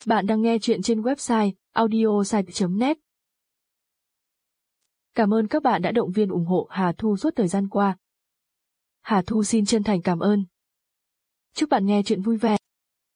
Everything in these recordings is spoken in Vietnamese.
Bạn đang nghe chuyện trên website audiosite.net. Cảm ơn các bạn đã động viên ủng hộ Hà Thu suốt thời gian qua. Hà Thu xin chân thành cảm ơn. Chúc bạn nghe chuyện vui vẻ.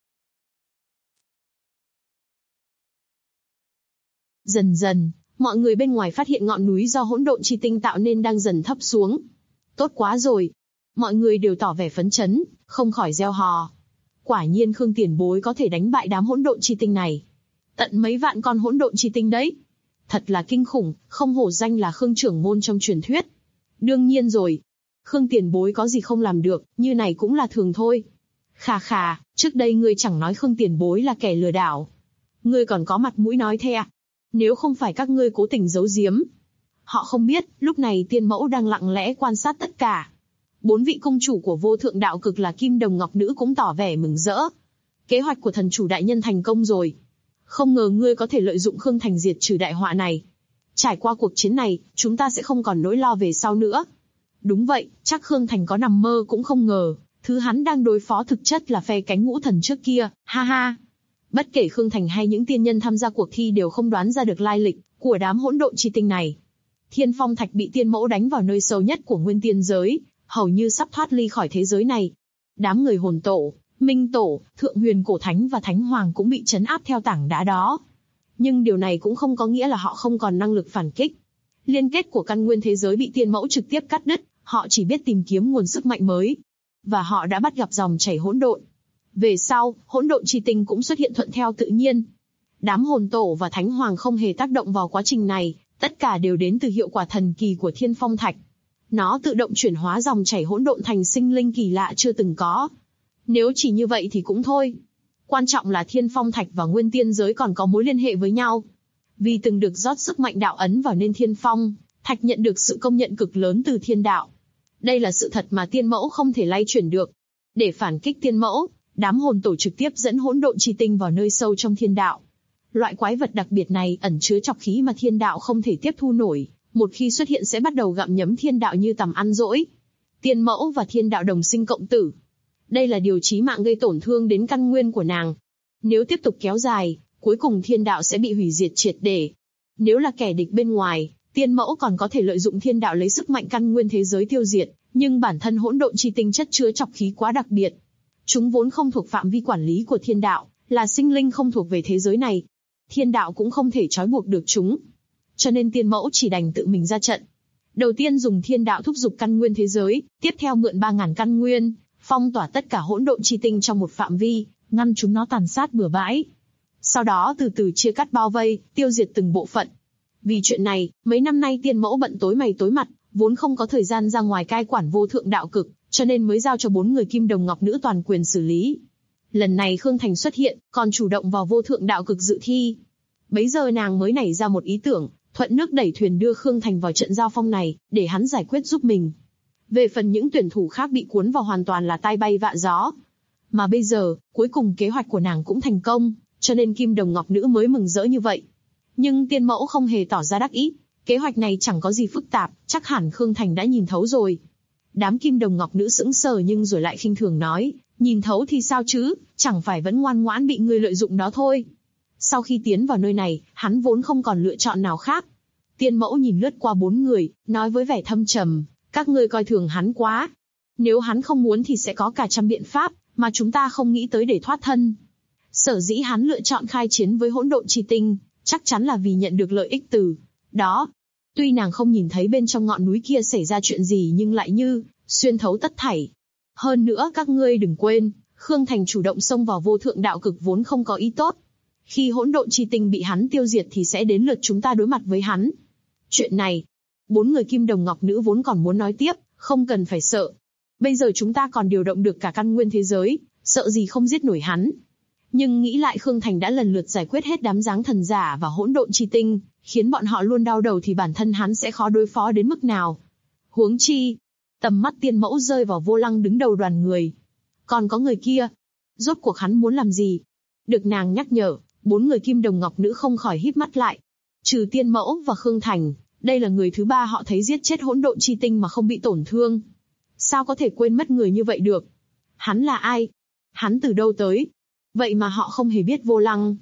Dần dần, mọi người bên ngoài phát hiện ngọn núi do hỗn độn chi tinh tạo nên đang dần thấp xuống. Tốt quá rồi. Mọi người đều tỏ vẻ phấn chấn, không khỏi reo hò. Quả nhiên Khương Tiền Bối có thể đánh bại đám hỗn độn chi tinh này. Tận mấy vạn con hỗn độn chi tinh đấy. Thật là kinh khủng, không hổ danh là Khương trưởng môn trong truyền thuyết. Đương nhiên rồi. Khương Tiền Bối có gì không làm được, như này cũng là thường thôi. Khà khà, trước đây ngươi chẳng nói Khương Tiền Bối là kẻ lừa đảo. Ngươi còn có mặt mũi nói thế à? Nếu không phải các ngươi cố tình giấu giếm. Họ không biết, lúc này Tiên Mẫu đang lặng lẽ quan sát tất cả. 4 vị công chủ của vô thượng đạo cực là Kim Đồng Ngọc Nữ cũng tỏ vẻ mừng rỡ. Kế hoạch của thần chủ đại nhân thành công rồi. Không ngờ ngươi có thể lợi dụng Khương Thành diệt trừ đại họa này. Trải qua cuộc chiến này, chúng ta sẽ không còn nỗi lo về sau nữa. Đúng vậy, chắc Khương Thành có nằm mơ cũng không ngờ, thứ hắn đang đối phó thực chất là phe cánh ngũ thần trước kia, ha ha. Bất kể Khương Thành hay những tiên nhân tham gia cuộc thi đều không đoán ra được lai lịch của đám hỗn độn chi tinh này. Thiên Phong Thạch bị Tiên Mẫu đánh vào nơi sâu nhất của nguyên tiên giới, hầu như sắp thoát ly khỏi thế giới này. Đám người Hồn Tổ, Minh Tổ, Thượng Huyền Cổ Thánh và Thánh Hoàng cũng bị trấn áp theo tảng đá đó. Nhưng điều này cũng không có nghĩa là họ không còn năng lực phản kích. Liên kết của căn nguyên thế giới bị Tiên Mẫu trực tiếp cắt đứt, họ chỉ biết tìm kiếm nguồn sức mạnh mới. Và họ đã bắt gặp dòng chảy hỗn độn. Về sau, hỗn độn chi tinh cũng xuất hiện thuận theo tự nhiên. Đám Hồn Tổ và Thánh Hoàng không hề tác động vào quá trình này, tất cả đều đến từ hiệu quả thần kỳ của Thiên Phong Thạch. Nó tự động chuyển hóa dòng chảy hỗn độn thành sinh linh kỳ lạ chưa từng có. Nếu chỉ như vậy thì cũng thôi. Quan trọng là Thiên Phong Thạch và nguyên tiên giới còn có mối liên hệ với nhau. Vì từng được rót sức mạnh đạo ấn vào nên Thiên Phong Thạch nhận được sự công nhận cực lớn từ thiên đạo. Đây là sự thật mà Tiên Mẫu không thể lay chuyển được. Để phản kích Tiên Mẫu, đám Hồn Tổ trực tiếp dẫn hỗn độn chi tinh vào nơi sâu trong thiên đạo. Loại quái vật đặc biệt này ẩn chứa trọc khí mà thiên đạo không thể tiếp thu nổi, một khi xuất hiện sẽ bắt đầu gặm nhấm thiên đạo như tằm ăn dỗi. Tiên Mẫu và thiên đạo đồng sinh cộng tử. Đây là điều chí mạng gây tổn thương đến căn nguyên của nàng. Nếu tiếp tục kéo dài, cuối cùng thiên đạo sẽ bị hủy diệt triệt để. Nếu là kẻ địch bên ngoài, Tiên Mẫu còn có thể lợi dụng thiên đạo lấy sức mạnh căn nguyên thế giới tiêu diệt, nhưng bản thân hỗn độn chi tinh chất chứa trọc khí quá đặc biệt. Chúng vốn không thuộc phạm vi quản lý của thiên đạo, là sinh linh không thuộc về thế giới này. Thiên đạo cũng không thể trói buộc được chúng. Cho nên Tiên Mẫu chỉ đành tự mình ra trận. Đầu tiên dùng thiên đạo thúc giục căn nguyên thế giới, tiếp theo mượn 3.000 căn nguyên, phong tỏa tất cả hỗn độn chi tinh trong một phạm vi, ngăn chúng nó tàn sát bừa bãi. Sau đó từ từ chia cắt bao vây, tiêu diệt từng bộ phận. Vì chuyện này, mấy năm nay Tiên Mẫu bận tối mày tối mặt, vốn không có thời gian ra ngoài cai quản vô thượng đạo cực, cho nên mới giao cho 4 người Kim Đồng Ngọc Nữ toàn quyền xử lý. Lần này Khương Thành xuất hiện, còn chủ động vào vô thượng đạo cực dự thi. Bấy giờ nàng mới nảy ra một ý tưởng, thuận nước đẩy thuyền đưa Khương Thành vào trận giao phong này, để hắn giải quyết giúp mình. Về phần những tuyển thủ khác bị cuốn vào hoàn toàn là tai bay vạ gió. Mà bây giờ, cuối cùng kế hoạch của nàng cũng thành công, cho nên Kim Đồng Ngọc Nữ mới mừng rỡ như vậy. Nhưng Tiên Mẫu không hề tỏ ra đắc ý, kế hoạch này chẳng có gì phức tạp, chắc hẳn Khương Thành đã nhìn thấu rồi. Đám Kim Đồng Ngọc Nữ sững sờ nhưng rồi lại khinh thường nói, nhìn thấu thì sao chứ, chẳng phải vẫn ngoan ngoãn bị ngươi lợi dụng đó thôi. Sau khi tiến vào nơi này, hắn vốn không còn lựa chọn nào khác. Tiên Mẫu nhìn lướt qua 4 người, nói với vẻ thâm trầm, các ngươi coi thường hắn quá. Nếu hắn không muốn thì sẽ có cả trăm biện pháp, mà chúng ta không nghĩ tới để thoát thân. Sở dĩ hắn lựa chọn khai chiến với hỗn độn chi tinh, chắc chắn là vì nhận được lợi ích từ đó. Tuy nàng không nhìn thấy bên trong ngọn núi kia xảy ra chuyện gì nhưng lại như xuyên thấu tất thảy. Hơn nữa các ngươi đừng quên, Khương Thành chủ động xông vào vô thượng đạo cực vốn không có ý tốt. Khi hỗn độn chi tinh bị hắn tiêu diệt thì sẽ đến lượt chúng ta đối mặt với hắn. Chuyện này, 4 người Kim Đồng Ngọc Nữ vốn còn muốn nói tiếp, không cần phải sợ. Bây giờ chúng ta còn điều động được cả căn nguyên thế giới, sợ gì không giết nổi hắn. Nhưng nghĩ lại Khương Thành đã lần lượt giải quyết hết đám dáng thần giả và hỗn độn chi tinh, khiến bọn họ luôn đau đầu thì bản thân hắn sẽ khó đối phó đến mức nào. Huống chi, tầm mắt Tiên Mẫu rơi vào Vô Lăng đứng đầu đoàn người. Còn có người kia, rốt cuộc hắn muốn làm gì? Được nàng nhắc nhở, 4 người Kim Đồng Ngọc Nữ không khỏi híp mắt lại. Trừ Tiên Mẫu và Khương Thành, đây là người thứ 3 họ thấy giết chết hỗn độn chi tinh mà không bị tổn thương. Sao có thể quên mất người như vậy được? Hắn là ai? Hắn từ đâu tới? Vậy mà họ không hề biết Vô Lăng.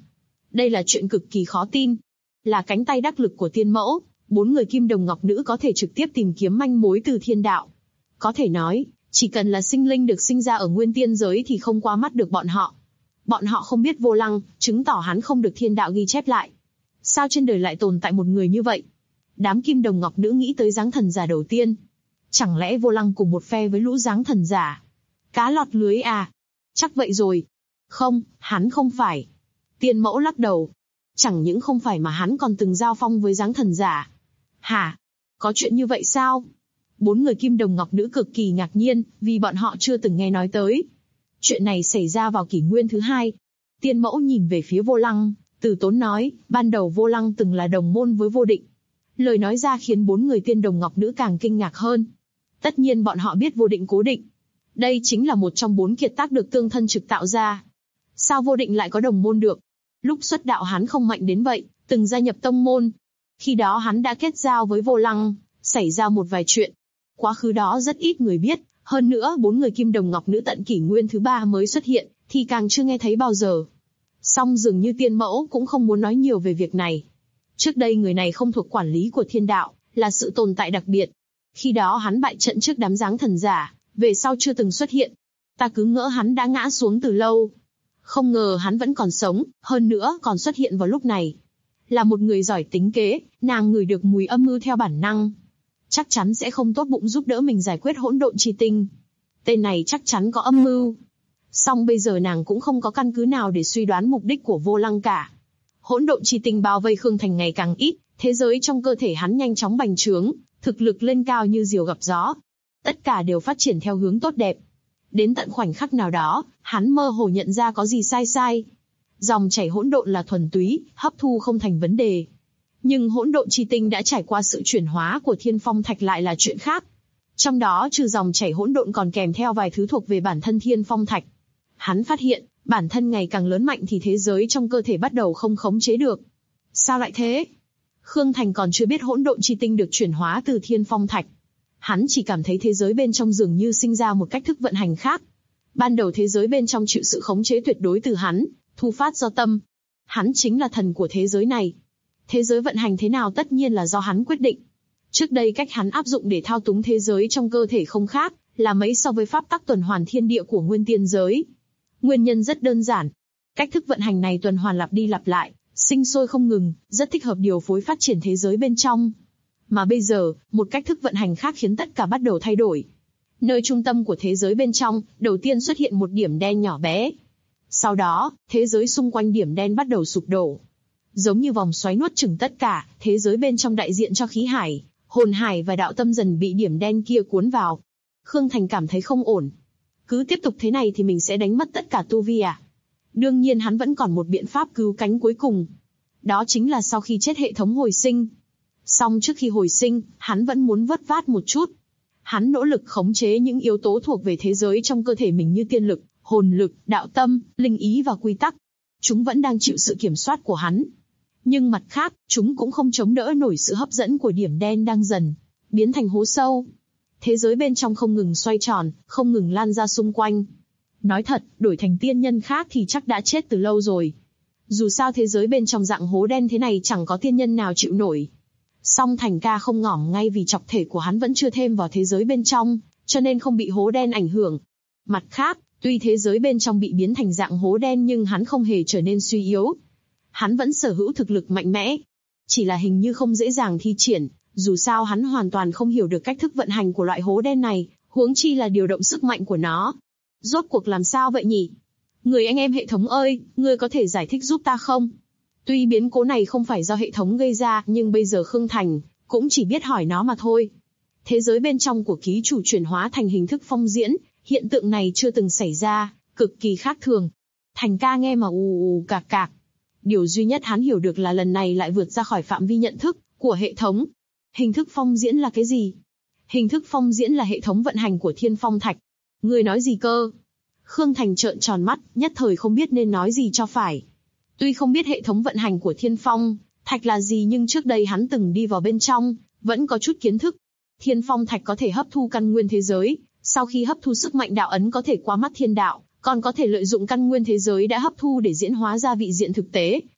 Đây là chuyện cực kỳ khó tin. Là cánh tay đắc lực của tiên mẫu, 4 người kim đồng ngọc nữ có thể trực tiếp tìm kiếm manh mối từ thiên đạo. Có thể nói, chỉ cần là sinh linh được sinh ra ở nguyên tiên giới thì không qua mắt được bọn họ. Bọn họ không biết Vô Lăng, chứng tỏ hắn không được thiên đạo ghi chép lại. Sao trên đời lại tồn tại một người như vậy? Đám kim đồng ngọc nữ nghĩ tới giáng thần giả đầu tiên. Chẳng lẽ Vô Lăng cùng một phe với lũ giáng thần giả? Cá lọt lưới à? Chắc vậy rồi. Không, hắn không phải. Tiên mẫu lắc đầu. Chẳng những không phải mà hắn còn từng giao phong với giáng thần giả. Hả? Có chuyện như vậy sao? 4 người kim đồng ngọc nữ cực kỳ ngạc nhiên, vì bọn họ chưa từng nghe nói tới. Chuyện này xảy ra vào kỷ nguyên thứ 2. Tiên mẫu nhìn về phía Vô Lăng, từ tốn nói, ban đầu Vô Lăng từng là đồng môn với Vô Định. Lời nói ra khiến 4 người tiên đồng ngọc nữ càng kinh ngạc hơn. Tất nhiên bọn họ biết Vô Định Cố Định. Đây chính là một trong 4 kiệt tác được tương thân trực tạo ra. Sao Vô Định lại có đồng môn được? Lúc xuất đạo hắn không mạnh đến vậy, từng gia nhập tông môn. Khi đó hắn đã kết giao với Vô Lăng, xảy ra một vài chuyện. Quá khứ đó rất ít người biết, hơn nữa 4 người kim đồng ngọc nữ tận kỷ nguyên thứ 3 mới xuất hiện, thì càng chưa nghe thấy bao giờ. Song dường như tiên mẫu cũng không muốn nói nhiều về việc này. Trước đây người này không thuộc quản lý của thiên đạo, là sự tồn tại đặc biệt. Khi đó hắn bại trận trước đám giáng thần giả, về sau chưa từng xuất hiện. Ta cứ ngỡ hắn đã ngã xuống từ lâu. Không ngờ hắn vẫn còn sống, hơn nữa còn xuất hiện vào lúc này. Là một người giỏi tính kế, nàng ngửi được mùi âm mưu theo bản năng. Chắc chắn sẽ không tốt bụng giúp đỡ mình giải quyết hỗn độn chi tinh. Tên này chắc chắn có âm mưu. Song bây giờ nàng cũng không có căn cứ nào để suy đoán mục đích của Vô Lăng cả. Hỗn độn chi tinh bao vây Khương Thành ngày càng ít, thế giới trong cơ thể hắn nhanh chóng bành trướng, thực lực lên cao như diều gặp gió. Tất cả đều phát triển theo hướng tốt đẹp. Đến tận khoảnh khắc nào đó, hắn mơ hồ nhận ra có gì sai. Dòng chảy hỗn độn là thuần túy, hấp thu không thành vấn đề. Nhưng hỗn độn chi tinh đã trải qua sự chuyển hóa của Thiên Phong Thạch lại là chuyện khác. Trong đó trừ dòng chảy hỗn độn còn kèm theo vài thứ thuộc về bản thân Thiên Phong Thạch. Hắn phát hiện, bản thân ngày càng lớn mạnh thì thế giới trong cơ thể bắt đầu không khống chế được. Sao lại thế? Khương Thành còn chưa biết hỗn độn chi tinh được chuyển hóa từ Thiên Phong Thạch. Hắn chỉ cảm thấy thế giới bên trong dường như sinh ra một cách thức vận hành khác. Ban đầu thế giới bên trong chịu sự khống chế tuyệt đối từ hắn, thu phát do tâm. Hắn chính là thần của thế giới này. Thế giới vận hành thế nào tất nhiên là do hắn quyết định. Trước đây cách hắn áp dụng để thao túng thế giới trong cơ thể không khác, là mấy so với pháp tắc tuần hoàn thiên địa của nguyên tiên giới. Nguyên nhân rất đơn giản. Cách thức vận hành này tuần hoàn lặp đi lặp lại, sinh sôi không ngừng, rất thích hợp điều phối phát triển thế giới bên trong. Mà bây giờ, một cách thức vận hành khác khiến tất cả bắt đầu thay đổi. Nơi trung tâm của thế giới bên trong, đầu tiên xuất hiện một điểm đen nhỏ bé. Sau đó, thế giới xung quanh điểm đen bắt đầu sụp đổ. Giống như vòng xoáy nuốt chửng tất cả, thế giới bên trong đại diện cho khí hải, hồn hải và đạo tâm dần bị điểm đen kia cuốn vào. Khương Thành cảm thấy không ổn. Cứ tiếp tục thế này thì mình sẽ đánh mất tất cả tu vi à? Đương nhiên hắn vẫn còn một biện pháp cứu cánh cuối cùng. Đó chính là sau khi chết hệ thống hồi sinh. Song trước khi hồi sinh, hắn vẫn muốn vớt vát một chút. Hắn nỗ lực khống chế những yếu tố thuộc về thế giới trong cơ thể mình như tiên lực, hồn lực, đạo tâm, linh ý và quy tắc. Chúng vẫn đang chịu sự kiểm soát của hắn. Nhưng mặt khác, chúng cũng không chống đỡ nổi sự hấp dẫn của điểm đen đang dần biến thành hố sâu. Thế giới bên trong không ngừng xoay tròn, không ngừng lan ra xung quanh. Nói thật, đổi thành tiên nhân khác thì chắc đã chết từ lâu rồi. Dù sao thế giới bên trong dạng hố đen thế này chẳng có tiên nhân nào chịu nổi. Song Thành ca không ngỏm ngay vì chọc thể của hắn vẫn chưa thêm vào thế giới bên trong, cho nên không bị hố đen ảnh hưởng. Mặt khác, tuy thế giới bên trong bị biến thành dạng hố đen nhưng hắn không hề trở nên suy yếu. Hắn vẫn sở hữu thực lực mạnh mẽ. Chỉ là hình như không dễ dàng thi triển, dù sao hắn hoàn toàn không hiểu được cách thức vận hành của loại hố đen này, huống chi là điều động sức mạnh của nó. Rốt cuộc làm sao vậy nhỉ? Người anh em hệ thống ơi, ngươi có thể giải thích giúp ta không? Tuy biến cố này không phải do hệ thống gây ra, nhưng bây giờ Khương Thành cũng chỉ biết hỏi nó mà thôi. Thế giới bên trong của ký chủ chuyển hóa thành hình thức phong diễn, hiện tượng này chưa từng xảy ra, cực kỳ khác thường. Thành ca nghe mà ù cạc cạc. Điều duy nhất hắn hiểu được là lần này lại vượt ra khỏi phạm vi nhận thức của hệ thống. Hình thức phong diễn là cái gì? Hình thức phong diễn là hệ thống vận hành của Thiên Phong Thạch. Ngươi nói gì cơ? Khương Thành trợn tròn mắt, nhất thời không biết nên nói gì cho phải. Tuy không biết hệ thống vận hành của Thiên Phong Thạch là gì nhưng trước đây hắn từng đi vào bên trong, vẫn có chút kiến thức. Thiên Phong Thạch có thể hấp thu căn nguyên thế giới, sau khi hấp thu sức mạnh đạo ấn có thể qua mắt thiên đạo, còn có thể lợi dụng căn nguyên thế giới đã hấp thu để diễn hóa ra vị diện thực tế,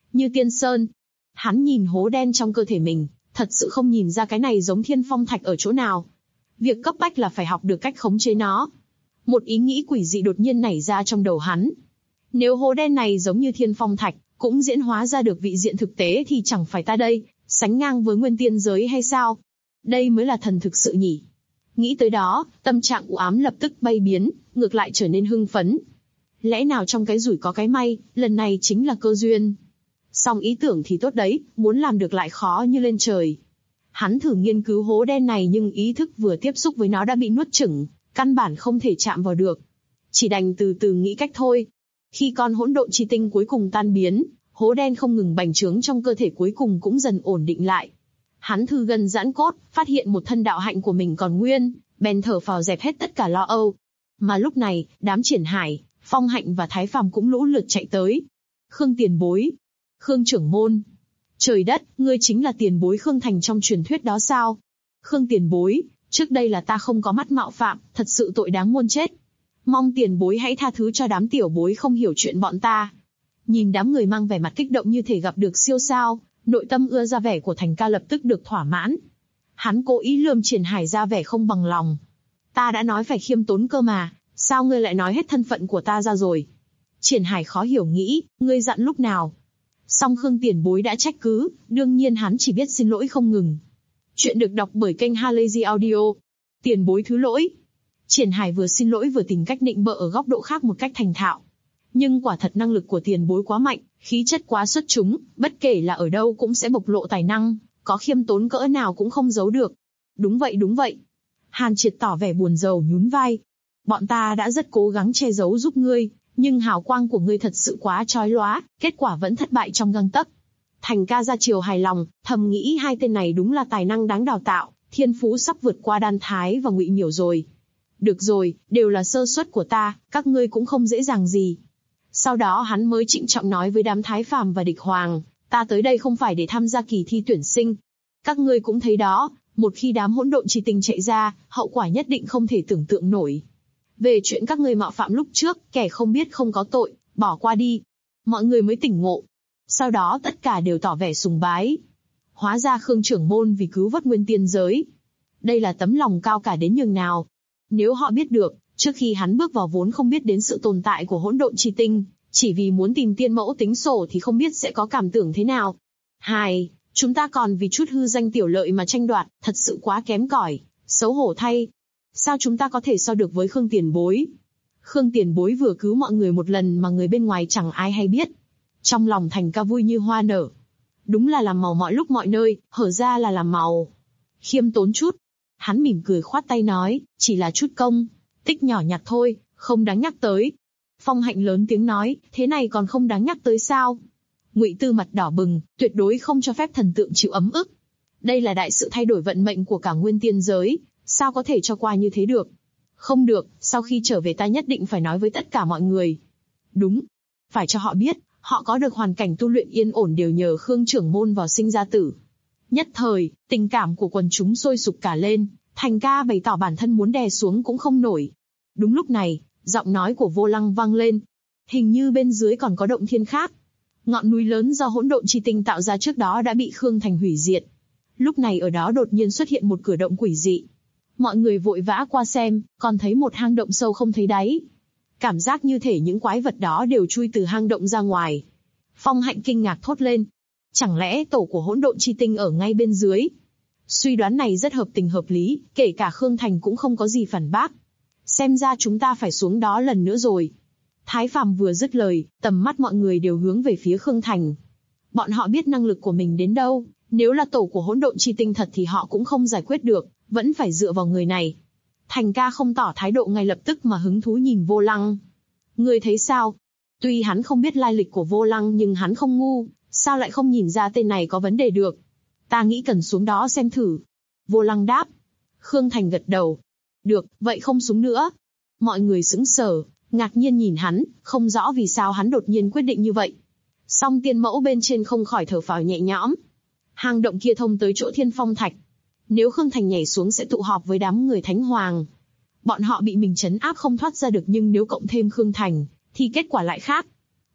như tiên sơn. Hắn nhìn hố đen trong cơ thể mình, thật sự không nhìn ra cái này giống thiên phong thạch ở chỗ nào. Việc cấp bách là phải học được cách khống chế nó. Một ý nghĩ quỷ dị đột nhiên nảy ra trong đầu hắn. Nếu hố đen này giống như thiên phong thạch, cũng diễn hóa ra được vị diện thực tế thì chẳng phải ta đây, sánh ngang với nguyên tiên giới hay sao? Đây mới là thần thực sự nhỉ. Nghĩ tới đó, tâm trạng u ám lập tức bay biến, ngược lại trở nên hưng phấn. Lẽ nào trong cái rủi có cái may, lần này chính là cơ duyên. Song ý tưởng thì tốt đấy, muốn làm được lại khó như lên trời. Hắn thử nghiên cứu hố đen này nhưng ý thức vừa tiếp xúc với nó đã bị nuốt chửng, căn bản không thể chạm vào được. Chỉ đành từ từ nghĩ cách thôi. Khi con hỗn độn chi tinh cuối cùng tan biến, hố đen không ngừng bành trướng trong cơ thể cuối cùng cũng dần ổn định lại. Hắn thư gân giãn cốt, phát hiện một thân đạo hạnh của mình còn nguyên, bèn thở phào dẹp hết tất cả lo âu. Mà lúc này, đám Triển Hải, Phong Hạnh và Thái Phàm cũng lũ lượt chạy tới. Khương tiền bối, Khương trưởng môn. Trời đất, ngươi chính là tiền bối Khương Thành trong truyền thuyết đó sao? Khương tiền bối, trước đây là ta không có mắt mạo phạm, thật sự tội đáng muôn chết. Mong tiền bối hãy tha thứ cho đám tiểu bối không hiểu chuyện bọn ta. Nhìn đám người mang vẻ mặt kích động như thể gặp được siêu sao, nội tâm ưa ra vẻ của Thành ca lập tức được thỏa mãn. Hắn cố ý lườm Triển Hải ra vẻ không bằng lòng. Ta đã nói phải khiêm tốn cơ mà, sao ngươi lại nói hết thân phận của ta ra rồi? Triển Hải khó hiểu nghĩ, ngươi dặn lúc nào? Song Khương tiền bối đã trách cứ, đương nhiên hắn chỉ biết xin lỗi không ngừng. Chuyện được đọc bởi kênh Halazy Audio. Tiền bối thứ lỗi. Triển Hải vừa xin lỗi vừa tìm cách nịnh bợ ở góc độ khác một cách thành thạo. Nhưng quả thật năng lực của tiền bối quá mạnh, khí chất quá xuất chúng, bất kể là ở đâu cũng sẽ bộc lộ tài năng, có khiêm tốn cỡ nào cũng không giấu được. Đúng vậy đúng vậy. Hàn Triệt tỏ vẻ buồn rầu nhún vai. Bọn ta đã rất cố gắng che giấu giúp ngươi, nhưng hào quang của ngươi thật sự quá chói lóa, kết quả vẫn thất bại trong gang tấc. Thành ca ra chiều hài lòng, thầm nghĩ hai tên này đúng là tài năng đáng đào tạo, thiên phú sắp vượt qua Đan Thái và Ngụy Miểu rồi. Được rồi, đều là sơ suất của ta, các ngươi cũng không dễ dàng gì. Sau đó hắn mới trịnh trọng nói với đám Thái Phàm và Địch Hoàng, ta tới đây không phải để tham gia kỳ thi tuyển sinh. Các ngươi cũng thấy đó, một khi đám hỗn độn chi tinh chạy ra, hậu quả nhất định không thể tưởng tượng nổi. Về chuyện các ngươi mạo phạm lúc trước, kẻ không biết không có tội, bỏ qua đi. Mọi người mới tỉnh ngộ. Sau đó tất cả đều tỏ vẻ sùng bái. Hóa ra Khương trưởng môn vì cứu vớt nguyên tiên giới. Đây là tấm lòng cao cả đến nhường nào. Nếu họ biết được, trước khi hắn bước vào vốn không biết đến sự tồn tại của hỗn độn chi tinh, chỉ vì muốn tìm tiên mẫu tính sổ thì không biết sẽ có cảm tưởng thế nào. Hài, chúng ta còn vì chút hư danh tiểu lợi mà tranh đoạt, thật sự quá kém cỏi, xấu hổ thay. Sao chúng ta có thể so được với Khương tiền bối? Khương tiền bối vừa cứu mọi người một lần mà người bên ngoài chẳng ai hay biết. Trong lòng Thành ca vui như hoa nở. Đúng là làm màu mọi lúc mọi nơi, hở ra là làm màu. Khiêm tốn chút. Hắn mỉm cười khoát tay nói, chỉ là chút công, tích nhỏ nhặt thôi, không đáng nhắc tới. Phong Hạnh lớn tiếng nói, thế này còn không đáng nhắc tới sao? Ngụy Tư mặt đỏ bừng, tuyệt đối không cho phép thần tượng chịu ấm ức. Đây là đại sự thay đổi vận mệnh của cả nguyên tiên giới, sao có thể cho qua như thế được? Không được, sau khi trở về ta nhất định phải nói với tất cả mọi người. Đúng, phải cho họ biết, họ có được hoàn cảnh tu luyện yên ổn đều nhờ Khương trưởng môn vào sinh ra tử. Nhất thời, tình cảm của quần chúng sôi sục cả lên, Thành ca bày tỏ bản thân muốn đè xuống cũng không nổi. Đúng lúc này, giọng nói của Vô Lăng vang lên. Hình như bên dưới còn có động thiên khác. Ngọn núi lớn do hỗn độn chi tinh tạo ra trước đó đã bị Khương Thành hủy diệt. Lúc này ở đó đột nhiên xuất hiện một cửa động quỷ dị. Mọi người vội vã qua xem, còn thấy một hang động sâu không thấy đáy. Cảm giác như thể những quái vật đó đều chui từ hang động ra ngoài. Phong Hạnh kinh ngạc thốt lên. Chẳng lẽ tổ của hỗn độn chi tinh ở ngay bên dưới? Suy đoán này rất hợp tình hợp lý, kể cả Khương Thành cũng không có gì phản bác. Xem ra chúng ta phải xuống đó lần nữa rồi. Thái Phàm vừa dứt lời, tầm mắt mọi người đều hướng về phía Khương Thành. Bọn họ biết năng lực của mình đến đâu, nếu là tổ của hỗn độn chi tinh thật thì họ cũng không giải quyết được, vẫn phải dựa vào người này. Thành ca không tỏ thái độ ngay lập tức mà hứng thú nhìn Vô Lăng. Ngươi thấy sao? Tuy hắn không biết lai lịch của Vô Lăng nhưng hắn không ngu, sao lại không nhìn ra tên này có vấn đề được? Ta nghĩ cần xuống đó xem thử. Vô Lăng đáp. Khương Thành gật đầu. Được, vậy không xuống nữa. Mọi người sững sờ, ngạc nhiên nhìn hắn, không rõ vì sao hắn đột nhiên quyết định như vậy. Song tiên mẫu bên trên không khỏi thở phào nhẹ nhõm. Hang động kia thông tới chỗ Thiên Phong Thạch. Nếu Khương Thành nhảy xuống sẽ tụ họp với đám người Thánh Hoàng. Bọn họ bị mình trấn áp không thoát ra được nhưng nếu cộng thêm Khương Thành, thì kết quả lại khác.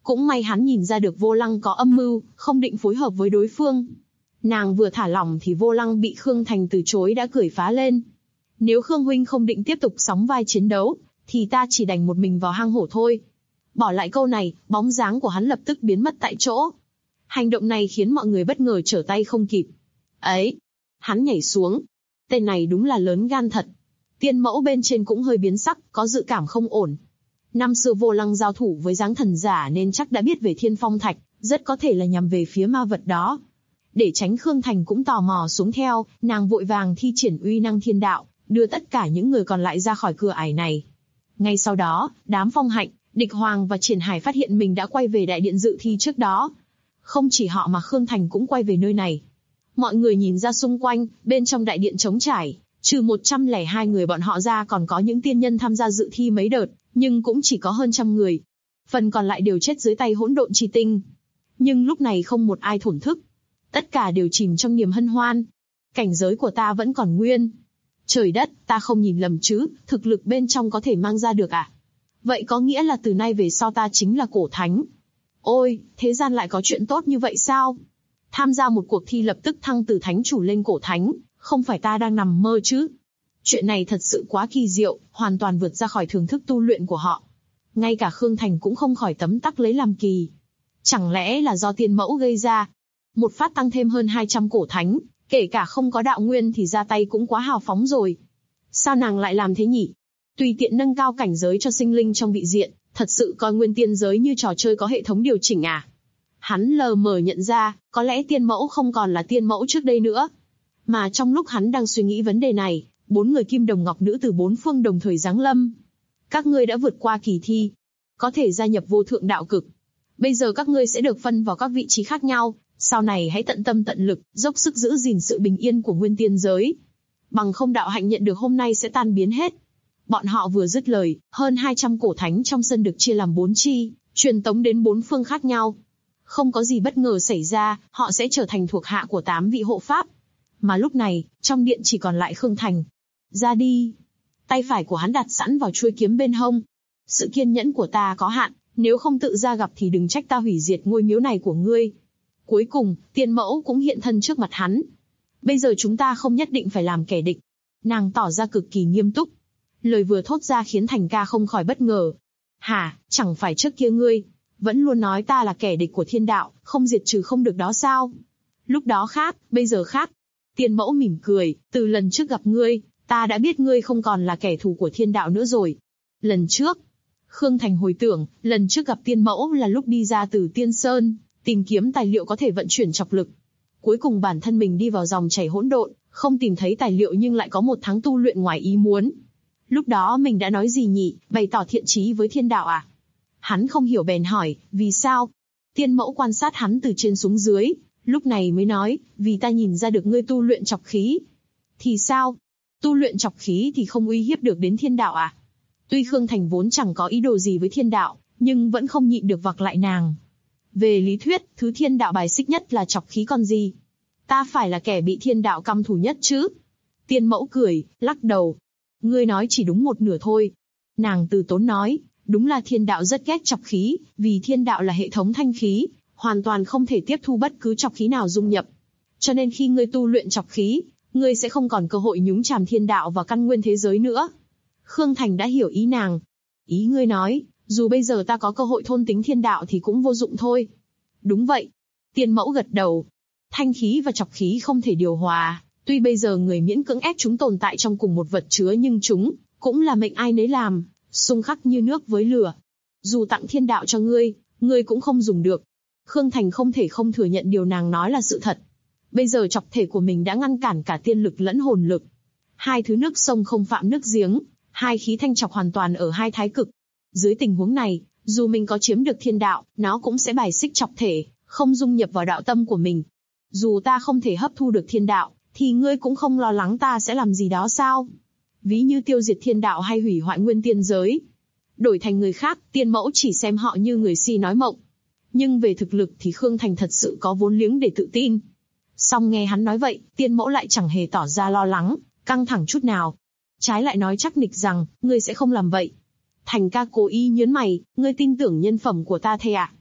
Cũng may hắn nhìn ra được Vô Lăng có âm mưu, không định phối hợp với đối phương. Nàng vừa thả lỏng thì Vô Lăng bị Khương Thành từ chối đã cười phá lên. Nếu Khương huynh không định tiếp tục sóng vai chiến đấu, thì ta chỉ đành một mình vào hang hổ thôi. Bỏ lại câu này, bóng dáng của hắn lập tức biến mất tại chỗ. Hành động này khiến mọi người bất ngờ trở tay không kịp. Ấy! Hắn nhảy xuống. Tên này đúng là lớn gan thật. Tiên mẫu bên trên cũng hơi biến sắc, có dự cảm không ổn. Năm xưa Vô Lăng giao thủ với dáng thần giả nên chắc đã biết về Thiên Phong Thạch, rất có thể là nhằm về phía ma vật đó. Để tránh Khương Thành cũng tò mò xuống theo, nàng vội vàng thi triển uy năng thiên đạo, đưa tất cả những người còn lại ra khỏi cửa ải này. Ngay sau đó, đám Phong Hạnh, Địch Hoàng và Triển Hải phát hiện mình đã quay về đại điện dự thi trước đó. Không chỉ họ mà Khương Thành cũng quay về nơi này. Mọi người nhìn ra xung quanh, bên trong đại điện trống trải, trừ 102 người bọn họ ra còn có những tiên nhân tham gia dự thi mấy đợt, nhưng cũng chỉ có hơn 100 người. Phần còn lại đều chết dưới tay hỗn độn chi tinh. Nhưng lúc này không một ai thổn thức. Tất cả đều chìm trong niềm hân hoan. Cảnh giới của ta vẫn còn nguyên. Trời đất, ta không nhìn lầm chứ, thực lực bên trong có thể mang ra được à? Vậy có nghĩa là từ nay về sau ta chính là cổ thánh. Ôi, thế gian lại có chuyện tốt như vậy sao? Tham gia một cuộc thi lập tức thăng từ thánh chủ lên cổ thánh, không phải ta đang nằm mơ chứ? Chuyện này thật sự quá kỳ diệu, hoàn toàn vượt ra khỏi thưởng thức tu luyện của họ. Ngay cả Khương Thành cũng không khỏi tấm tắc lấy làm kỳ. Chẳng lẽ là do tiên mẫu gây ra? Một phát tăng thêm hơn 200 cổ thánh, kể cả không có đạo nguyên thì ra tay cũng quá hào phóng rồi. Sao nàng lại làm thế nhỉ? Tùy tiện nâng cao cảnh giới cho sinh linh trong vị diện, thật sự coi nguyên tiên giới như trò chơi có hệ thống điều chỉnh à? Hắn lờ mờ nhận ra, có lẽ tiên mẫu không còn là tiên mẫu trước đây nữa. Mà trong lúc hắn đang suy nghĩ vấn đề này, 4 người kim đồng ngọc nữ từ 4 phương đồng thời giáng lâm. Các ngươi đã vượt qua kỳ thi, có thể gia nhập vô thượng đạo cực. Bây giờ các ngươi sẽ được phân vào các vị trí khác nhau, sau này hãy tận tâm tận lực, dốc sức giữ gìn sự bình yên của nguyên tiên giới. Bằng không đạo hạnh nhận được hôm nay sẽ tan biến hết. Bọn họ vừa dứt lời, hơn 200 cổ thánh trong sân được chia làm 4 chi, truyền tống đến 4 phương khác nhau. Không có gì bất ngờ xảy ra, họ sẽ trở thành thuộc hạ của 8 vị hộ pháp. Mà lúc này, trong điện chỉ còn lại Khương Thành. Ra đi. Tay phải của hắn đặt sẵn vào chuôi kiếm bên hông. Sự kiên nhẫn của ta có hạn, nếu không tự ra gặp thì đừng trách ta hủy diệt ngôi miếu này của ngươi. Cuối cùng, tiên mẫu cũng hiện thân trước mặt hắn. Bây giờ chúng ta không nhất định phải làm kẻ địch. Nàng tỏ ra cực kỳ nghiêm túc. Lời vừa thốt ra khiến Thành ca không khỏi bất ngờ. Hả, chẳng phải trước kia ngươi vẫn luôn nói ta là kẻ địch của thiên đạo, không diệt trừ không được đó sao? Lúc đó khác, bây giờ khác. Tiên mẫu mỉm cười, từ lần trước gặp ngươi, ta đã biết ngươi không còn là kẻ thù của thiên đạo nữa rồi. Lần trước, Khương Thành hồi tưởng, lần trước gặp tiên mẫu là lúc đi ra từ Tiên Sơn, tìm kiếm tài liệu có thể vận chuyển chọc lực. Cuối cùng bản thân mình đi vào dòng chảy hỗn độn, không tìm thấy tài liệu nhưng lại có 1 tháng tu luyện ngoài ý muốn. Lúc đó mình đã nói gì nhỉ, bày tỏ thiện chí với thiên đạo à? Hắn không hiểu bèn hỏi, vì sao? Tiên mẫu quan sát hắn từ trên xuống dưới, lúc này mới nói, vì ta nhìn ra được ngươi tu luyện chọc khí. Thì sao? Tu luyện chọc khí thì không uy hiếp được đến thiên đạo à? Tuy Khương Thành vốn chẳng có ý đồ gì với thiên đạo, nhưng vẫn không nhịn được vặc lại nàng. Về lý thuyết, thứ thiên đạo bài xích nhất là chọc khí còn gì. Ta phải là kẻ bị thiên đạo căm thù nhất chứ? Tiên mẫu cười, lắc đầu. Ngươi nói chỉ đúng một nửa thôi. Nàng từ tốn nói, đúng là thiên đạo rất ghét chọc khí, vì thiên đạo là hệ thống thanh khí, hoàn toàn không thể tiếp thu bất cứ chọc khí nào dung nhập. Cho nên khi ngươi tu luyện chọc khí, ngươi sẽ không còn cơ hội nhúng chàm thiên đạo và căn nguyên thế giới nữa. Khương Thành đã hiểu ý nàng. Ý ngươi nói, dù bây giờ ta có cơ hội thôn tính thiên đạo thì cũng vô dụng thôi. Đúng vậy. Tiên mẫu gật đầu. Thanh khí và chọc khí không thể điều hòa, tuy bây giờ người miễn cưỡng ép chúng tồn tại trong cùng một vật chứa nhưng chúng cũng là mệnh ai nấy làm, xung khắc như nước với lửa. Dù tặng thiên đạo cho ngươi cũng không dùng được. Khương Thành không thể không thừa nhận điều nàng nói là sự thật. Bây giờ chọc thể của mình đã ngăn cản cả tiên lực lẫn hồn lực. Hai thứ nước sông không phạm nước giếng, hai khí thanh chọc hoàn toàn ở hai thái cực. Dưới tình huống này, dù mình có chiếm được thiên đạo, nó cũng sẽ bài xích chọc thể, không dung nhập vào đạo tâm của mình. Dù ta không thể hấp thu được thiên đạo, thì ngươi cũng không lo lắng ta sẽ làm gì đó sao? Ví như tiêu diệt thiên đạo hay hủy hoại nguyên tiên giới. Đổi thành người khác, tiên mẫu chỉ xem họ như người si nói mộng. Nhưng về thực lực thì Khương Thành thật sự có vốn liếng để tự tin. Song nghe hắn nói vậy, tiên mẫu lại chẳng hề tỏ ra lo lắng, căng thẳng chút nào. Trái lại nói chắc nịch rằng, ngươi sẽ không làm vậy. Thành ca cố ý nhớn mày, ngươi tin tưởng nhân phẩm của ta thế ạ?